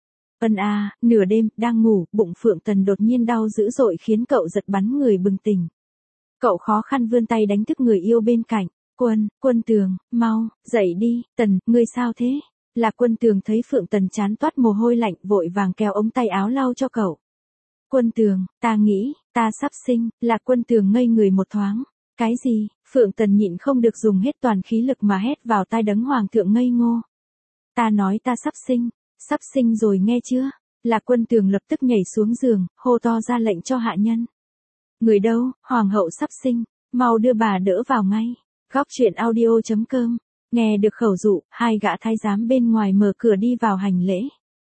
Ân à, nửa đêm, đang ngủ, bụng Phượng Tần đột nhiên đau dữ dội khiến cậu giật bắn người bừng tỉnh. Cậu khó khăn vươn tay đánh thức người yêu bên cạnh. Quân, Quân Tường, mau, dậy đi, Tần, ngươi sao thế? Lạc Quân Tường thấy Phượng Tần chán toát mồ hôi lạnh vội vàng kéo ống tay áo lau cho cậu. Quân Tường, ta nghĩ, ta sắp sinh. Lạc Quân Tường ngây người một thoáng. Cái gì? Phượng Tần nhịn không được dùng hết toàn khí lực mà hét vào tai đấng hoàng thượng ngây ngô. Ta nói ta sắp sinh, sắp sinh rồi nghe chưa? Lạc Quân Tường lập tức nhảy xuống giường, hô to ra lệnh cho hạ nhân. Người đâu, hoàng hậu sắp sinh, mau đưa bà đỡ vào ngay. Góc truyện audio chấm com. Nghe được khẩu dụ, hai gã thái giám bên ngoài mở cửa đi vào hành lễ.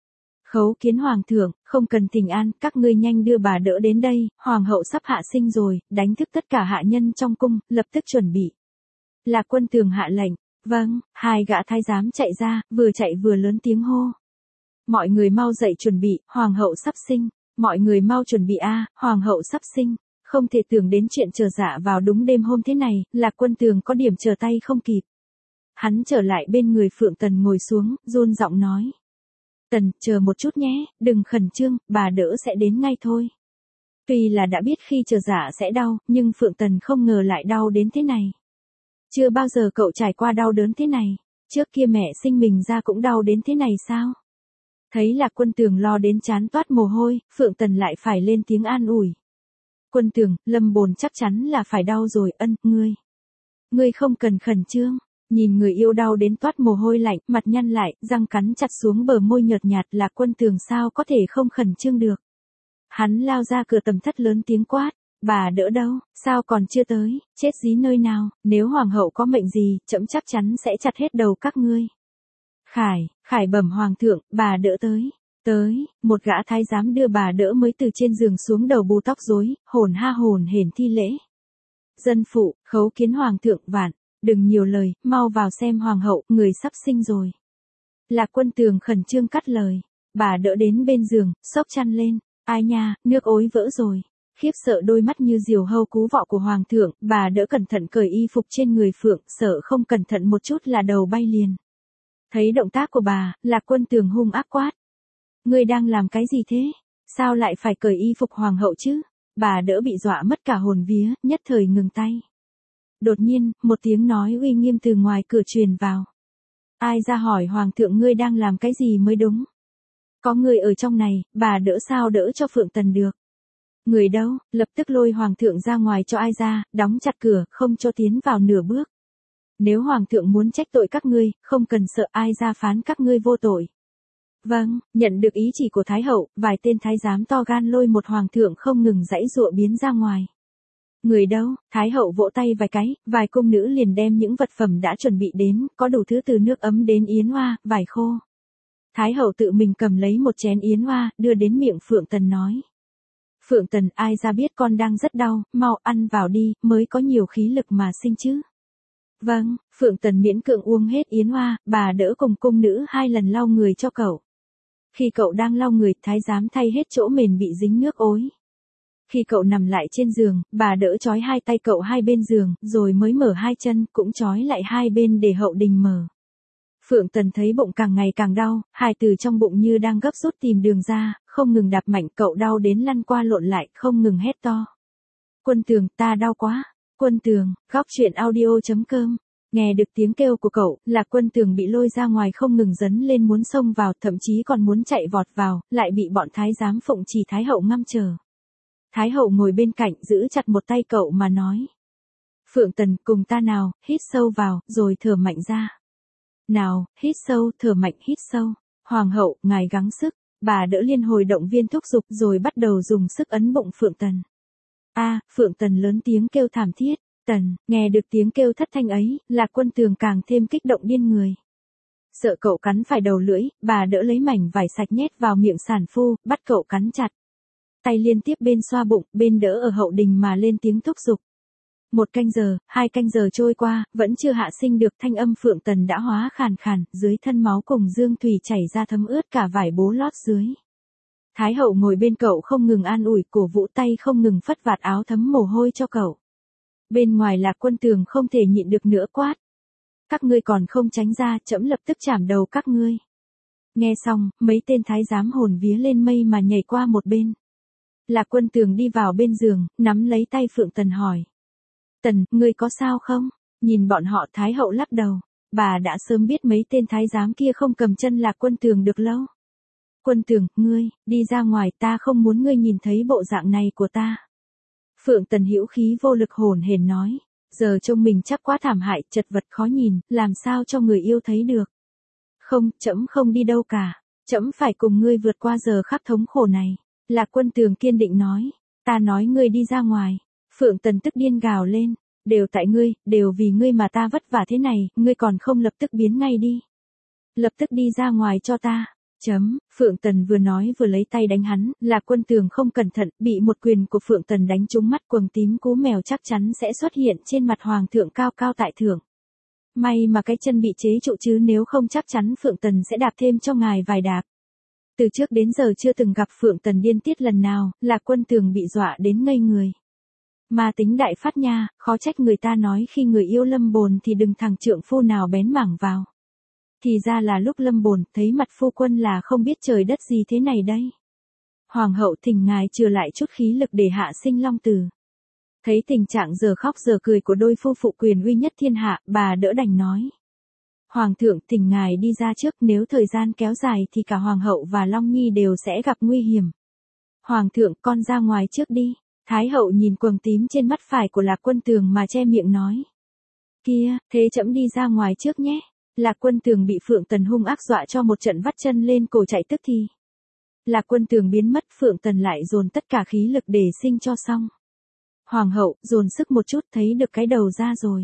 Khấu kiến hoàng thượng, không cần thỉnh an, các ngươi nhanh đưa bà đỡ đến đây, hoàng hậu sắp hạ sinh rồi, đánh thức tất cả hạ nhân trong cung, lập tức chuẩn bị. Lạc Quân Tường hạ lệnh, vâng, hai gã thái giám chạy ra, vừa chạy vừa lớn tiếng hô. Mọi người mau dậy chuẩn bị, hoàng hậu sắp sinh, mọi người mau chuẩn bị a, hoàng hậu sắp sinh. Không thể tưởng đến chuyện trở dạ vào đúng đêm hôm thế này, Lạc Quân Tường có điểm trở tay không kịp. Hắn trở lại bên người Phượng Tần ngồi xuống, run giọng nói. Tần, chờ một chút nhé, đừng khẩn trương, bà đỡ sẽ đến ngay thôi. Tuy là đã biết khi chờ dạ sẽ đau, nhưng Phượng Tần không ngờ lại đau đến thế này. Chưa bao giờ cậu trải qua đau đớn thế này, trước kia mẹ sinh mình ra cũng đau đến thế này sao? Thấy Lạc Quân Tường lo đến chán toát mồ hôi, Phượng Tần lại phải lên tiếng an ủi. Quân Tường, Lâm Bồn chắc chắn là phải đau rồi, ân, ngươi. Ngươi không cần khẩn trương. Nhìn người yêu đau đến toát mồ hôi lạnh, mặt nhăn lại, răng cắn chặt xuống bờ môi nhợt nhạt. Lạc Quân Tường sao có thể không khẩn trương được. Hắn lao ra cửa tầm thất lớn tiếng quát. Bà đỡ đâu, sao còn chưa tới, chết dí nơi nào, nếu hoàng hậu có mệnh gì, trẫm chắc chắn sẽ chặt hết đầu các ngươi. Khải, Khải bẩm hoàng thượng, bà đỡ tới. Tới, một gã thái giám đưa bà đỡ mới từ trên giường xuống, đầu bù tóc rối, hồn ha hồn hển thi lễ. Dân phụ, khấu kiến hoàng thượng vạn, đừng nhiều lời, mau vào xem hoàng hậu, người sắp sinh rồi. Lạc Quân Tường khẩn trương cắt lời, bà đỡ đến bên giường, xốc chăn lên, ai nha, nước ối vỡ rồi. Khiếp sợ đôi mắt như diều hâu cú vọ của hoàng thượng, bà đỡ cẩn thận cởi y phục trên người Phượng, sợ không cẩn thận một chút là đầu bay liền. Thấy động tác của bà, Lạc Quân Tường hung ác quát. Ngươi đang làm cái gì thế? Sao lại phải cởi y phục hoàng hậu chứ? Bà đỡ bị dọa mất cả hồn vía, nhất thời ngừng tay. Đột nhiên, một tiếng nói uy nghiêm từ ngoài cửa truyền vào. Ai ra hỏi hoàng thượng ngươi đang làm cái gì mới đúng? Có người ở trong này, bà đỡ sao đỡ cho Phượng Tần được? Người đâu, lập tức lôi hoàng thượng ra ngoài cho ai ra, đóng chặt cửa, không cho tiến vào nửa bước. Nếu hoàng thượng muốn trách tội các ngươi, không cần sợ ai ra phán các ngươi vô tội. Vâng, nhận được ý chỉ của Thái hậu, vài tên thái giám to gan lôi một hoàng thượng không ngừng giãy giụa biến ra ngoài. Người đâu, Thái hậu vỗ tay vài cái, vài cung nữ liền đem những vật phẩm đã chuẩn bị đến, có đủ thứ từ nước ấm đến yến hoa, vải khô. Thái hậu tự mình cầm lấy một chén yến hoa, đưa đến miệng Phượng Tần nói. Phượng Tần, ai ra biết con đang rất đau, mau ăn vào đi, mới có nhiều khí lực mà sinh chứ. Vâng, Phượng Tần miễn cưỡng uống hết yến hoa, bà đỡ cùng cung nữ hai lần lau người cho cậu. Khi cậu đang lau người, thái giám thay hết chỗ mền bị dính nước ối. Khi cậu nằm lại trên giường, bà đỡ trói hai tay cậu hai bên giường, rồi mới mở hai chân, cũng trói lại hai bên để hậu đình mở. Phượng Tần thấy bụng càng ngày càng đau, hài từ trong bụng như đang gấp rút tìm đường ra, không ngừng đạp mạnh, cậu đau đến lăn qua lộn lại, không ngừng hét to. Quân Tường, ta đau quá. Quân Tường, góc truyện audio chấm com. Nghe được tiếng kêu của cậu, Lạc Quân Tường bị lôi ra ngoài không ngừng dấn lên muốn xông vào, thậm chí còn muốn chạy vọt vào, lại bị bọn thái giám Phụng Trì Thái hậu ngăn trở. Thái hậu ngồi bên cạnh giữ chặt một tay cậu mà nói. Phượng Tần, cùng ta nào, hít sâu vào, rồi thở mạnh ra. Nào, hít sâu, thở mạnh, hít sâu. Hoàng hậu, ngài gắng sức. Bà đỡ liên hồi động viên thúc giục rồi bắt đầu dùng sức ấn bụng Phượng Tần. A, Phượng Tần lớn tiếng kêu thảm thiết. Tần, nghe được tiếng kêu thất thanh ấy, Lạc Quân Tường càng thêm kích động điên người. Sợ cậu cắn phải đầu lưỡi, bà đỡ lấy mảnh vải sạch nhét vào miệng sản phu, bắt cậu cắn chặt. Tay liên tiếp bên xoa bụng, bên đỡ ở hậu đình mà lên tiếng thúc giục. Một canh giờ, hai canh giờ trôi qua, vẫn chưa hạ sinh được, thanh âm Phượng Tần đã hóa khàn khàn, dưới thân máu cùng dương thủy chảy ra thấm ướt cả vải bố lót dưới. Thái hậu ngồi bên cậu không ngừng an ủi, cổ vũ tay không ngừng phất vạt áo thấm mồ hôi cho cậu. Bên ngoài Lạc Quân Tường không thể nhịn được nữa quát. Các ngươi còn không tránh ra, trẫm lập tức chảm đầu các ngươi. Nghe xong, mấy tên thái giám hồn vía lên mây mà nhảy qua một bên. Lạc Quân Tường đi vào bên giường, nắm lấy tay Phượng Tần hỏi. Tần, ngươi có sao không? Nhìn bọn họ Thái hậu lắc đầu. Bà đã sớm biết mấy tên thái giám kia không cầm chân Lạc Quân Tường được lâu. Quân Tường, ngươi, đi ra ngoài, ta không muốn ngươi nhìn thấy bộ dạng này của ta. Phượng Tần hữu khí vô lực hồn hển nói. Giờ trông mình chắc quá thảm hại, chật vật khó nhìn, làm sao cho người yêu thấy được. Không, trẫm không đi đâu cả. Trẫm phải cùng ngươi vượt qua giờ khắc thống khổ này. Lạc Quân Tường kiên định nói. Ta nói ngươi đi ra ngoài. Phượng Tần tức điên gào lên. Đều tại ngươi, đều vì ngươi mà ta vất vả thế này, ngươi còn không lập tức biến ngay đi. Lập tức đi ra ngoài cho ta. Chấm, Phượng Tần vừa nói vừa lấy tay đánh hắn, Lạc Quân Tường không cẩn thận, bị một quyền của Phượng Tần đánh trúng mắt, quầng tím cú mèo chắc chắn sẽ xuất hiện trên mặt hoàng thượng cao cao tại thượng. May mà cái chân bị chế trụ chứ nếu không chắc chắn Phượng Tần sẽ đạp thêm cho ngài vài đạp. Từ trước đến giờ chưa từng gặp Phượng Tần điên tiết lần nào, Lạc Quân Tường bị dọa đến ngây người. Mà tính đại phát nha, khó trách người ta nói khi người yêu lâm bồn thì đừng thằng trượng phu nào bén mảng vào. Thì ra là lúc lâm bồn thấy mặt phu quân là không biết trời đất gì thế này đây. Hoàng hậu thỉnh ngài chừa lại chút khí lực để hạ sinh long tử. Thấy tình trạng giờ khóc giờ cười của đôi phu phụ quyền uy nhất thiên hạ, bà đỡ đành nói. Hoàng thượng thỉnh ngài đi ra trước, nếu thời gian kéo dài thì cả hoàng hậu và Long Nhi đều sẽ gặp nguy hiểm. Hoàng thượng, con ra ngoài trước đi. Thái hậu nhìn quầng tím trên mắt phải của Lạc Quân Tường mà che miệng nói. Kia, thế trẫm đi ra ngoài trước nhé. Lạc Quân Tường bị Phượng Tần hung ác dọa cho một trận vắt chân lên cổ chạy tức thì. Lạc Quân Tường biến mất, Phượng Tần lại dồn tất cả khí lực để sinh cho xong. Hoàng hậu, dồn sức một chút, thấy được cái đầu ra rồi.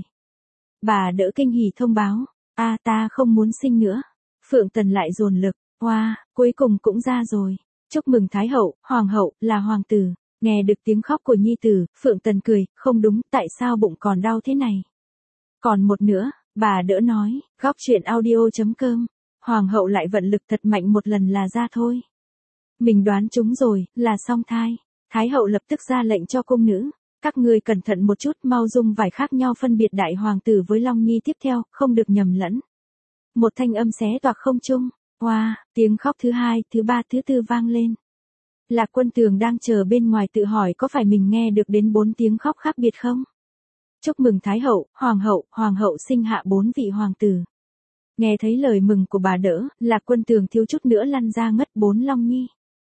Bà đỡ kinh hỉ thông báo. A ta không muốn sinh nữa. Phượng Tần lại dồn lực. Hoa, wow, cuối cùng cũng ra rồi. Chúc mừng Thái hậu, Hoàng hậu, là hoàng tử. Nghe được tiếng khóc của nhi tử, Phượng Tần cười, không đúng, tại sao bụng còn đau thế này? Còn một nữa, bà đỡ nói, góc chuyện audio chấm com. Hoàng hậu lại vận lực thật mạnh một lần là ra thôi. Mình đoán chúng rồi, là song thai. Thái hậu lập tức ra lệnh cho cung nữ. Các ngươi cẩn thận một chút, mau dùng vải khác nhau phân biệt đại hoàng tử với Long Nhi tiếp theo, không được nhầm lẫn. Một thanh âm xé toạc không trung. Hoa, wow, tiếng khóc thứ hai, thứ ba, thứ tư vang lên. Lạc Quân Tường đang chờ bên ngoài tự hỏi có phải mình nghe được đến bốn tiếng khóc khác biệt không? Chúc mừng Thái hậu, Hoàng hậu, Hoàng hậu sinh hạ bốn vị hoàng tử. Nghe thấy lời mừng của bà đỡ, Lạc Quân Tường thiếu chút nữa lăn ra ngất bốn Long Nhi.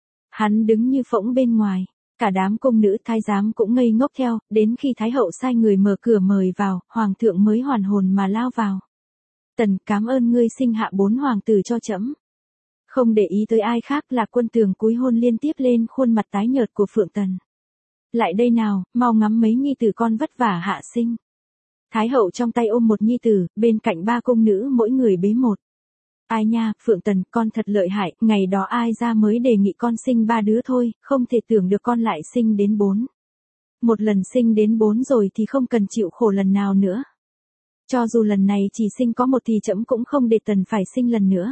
Hắn đứng như phỗng bên ngoài, cả đám cung nữ thái giám cũng ngây ngốc theo, đến khi Thái hậu sai người mở cửa mời vào, Hoàng thượng mới hoàn hồn mà lao vào. Tần, cảm ơn ngươi sinh hạ bốn hoàng tử cho trẫm. Không để ý tới ai khác, Lạc Quân Tường cúi hôn liên tiếp lên khuôn mặt tái nhợt của Phượng Tần. Lại đây nào, mau ngắm mấy nhi tử con vất vả hạ sinh. Thái hậu trong tay ôm một nhi tử, bên cạnh ba cung nữ mỗi người bế một. Ai nha, Phượng Tần, con thật lợi hại, ngày đó ai ra mới đề nghị con sinh ba đứa thôi, không thể tưởng được con lại sinh đến bốn. Một lần sinh đến bốn rồi thì không cần chịu khổ lần nào nữa. Cho dù lần này chỉ sinh có một thì trẫm cũng không để Tần phải sinh lần nữa.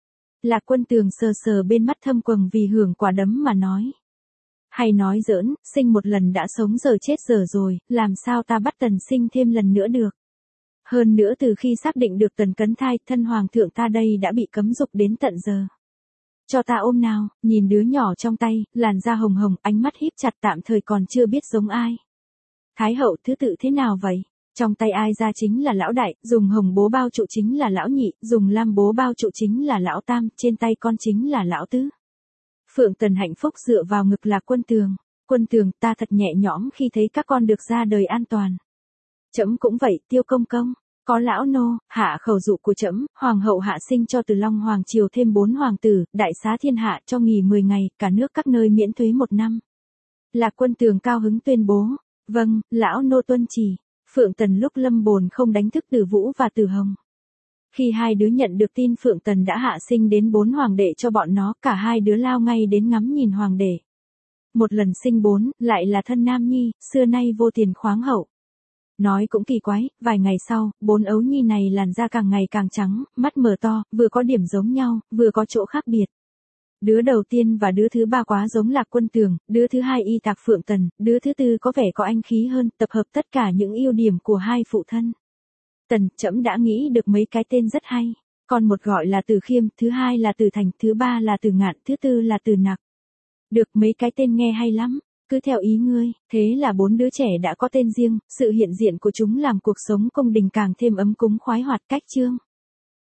Lạc Quân Tường sờ sờ bên mắt thâm quầng vì hưởng quả đấm mà nói. Hay nói giỡn, sinh một lần đã sống giờ chết giờ rồi, làm sao ta bắt Tần sinh thêm lần nữa được. Hơn nữa từ khi xác định được Tần cấn thai, thân hoàng thượng ta đây đã bị cấm dục đến tận giờ. Cho ta ôm nào, nhìn đứa nhỏ trong tay, làn da hồng hồng, ánh mắt híp chặt tạm thời còn chưa biết giống ai. Thái hậu thứ tự thế nào vậy? Trong tay ai ra chính là lão đại, dùng hồng bố bao trụ chính là lão nhị, dùng lam bố bao trụ chính là lão tam, trên tay con chính là lão tứ. Phượng Tần hạnh phúc dựa vào ngực Lạc Quân Tường. Quân Tường, ta thật nhẹ nhõm khi thấy các con được ra đời an toàn. Trẫm cũng vậy, Tiêu công công. Có lão nô, hạ khẩu dụ của trẫm, hoàng hậu hạ sinh cho từ Long Hoàng triều thêm bốn hoàng tử, đại xá thiên hạ cho nghỉ mười ngày, cả nước các nơi miễn thuế một năm. Lạc Quân Tường cao hứng tuyên bố. Vâng, lão nô tuân chỉ. Phượng Tần lúc lâm bồn không đánh thức Từ Vũ và Từ Hồng. Khi hai đứa nhận được tin Phượng Tần đã hạ sinh đến bốn hoàng đệ cho bọn nó, cả hai đứa lao ngay đến ngắm nhìn hoàng đệ. Một lần sinh bốn, lại là thân nam nhi, xưa nay vô tiền khoáng hậu. Nói cũng kỳ quái, vài ngày sau, bốn ấu nhi này làn da càng ngày càng trắng, mắt mở to, vừa có điểm giống nhau, vừa có chỗ khác biệt. Đứa đầu tiên và đứa thứ ba quá giống Lạc Quân Tường, đứa thứ hai y tạc Phượng Tần, đứa thứ tư có vẻ có anh khí hơn, tập hợp tất cả những ưu điểm của hai phụ thân. Tần, trẫm đã nghĩ được mấy cái tên rất hay. Còn một gọi là Từ Khiêm, thứ hai là Từ Thành, thứ ba là Từ Ngạn, thứ tư là Từ Nặc. Được, mấy cái tên nghe hay lắm, cứ theo ý ngươi. Thế là bốn đứa trẻ đã có tên riêng, sự hiện diện của chúng làm cuộc sống cung đình càng thêm ấm cúng khoái hoạt. Cách chương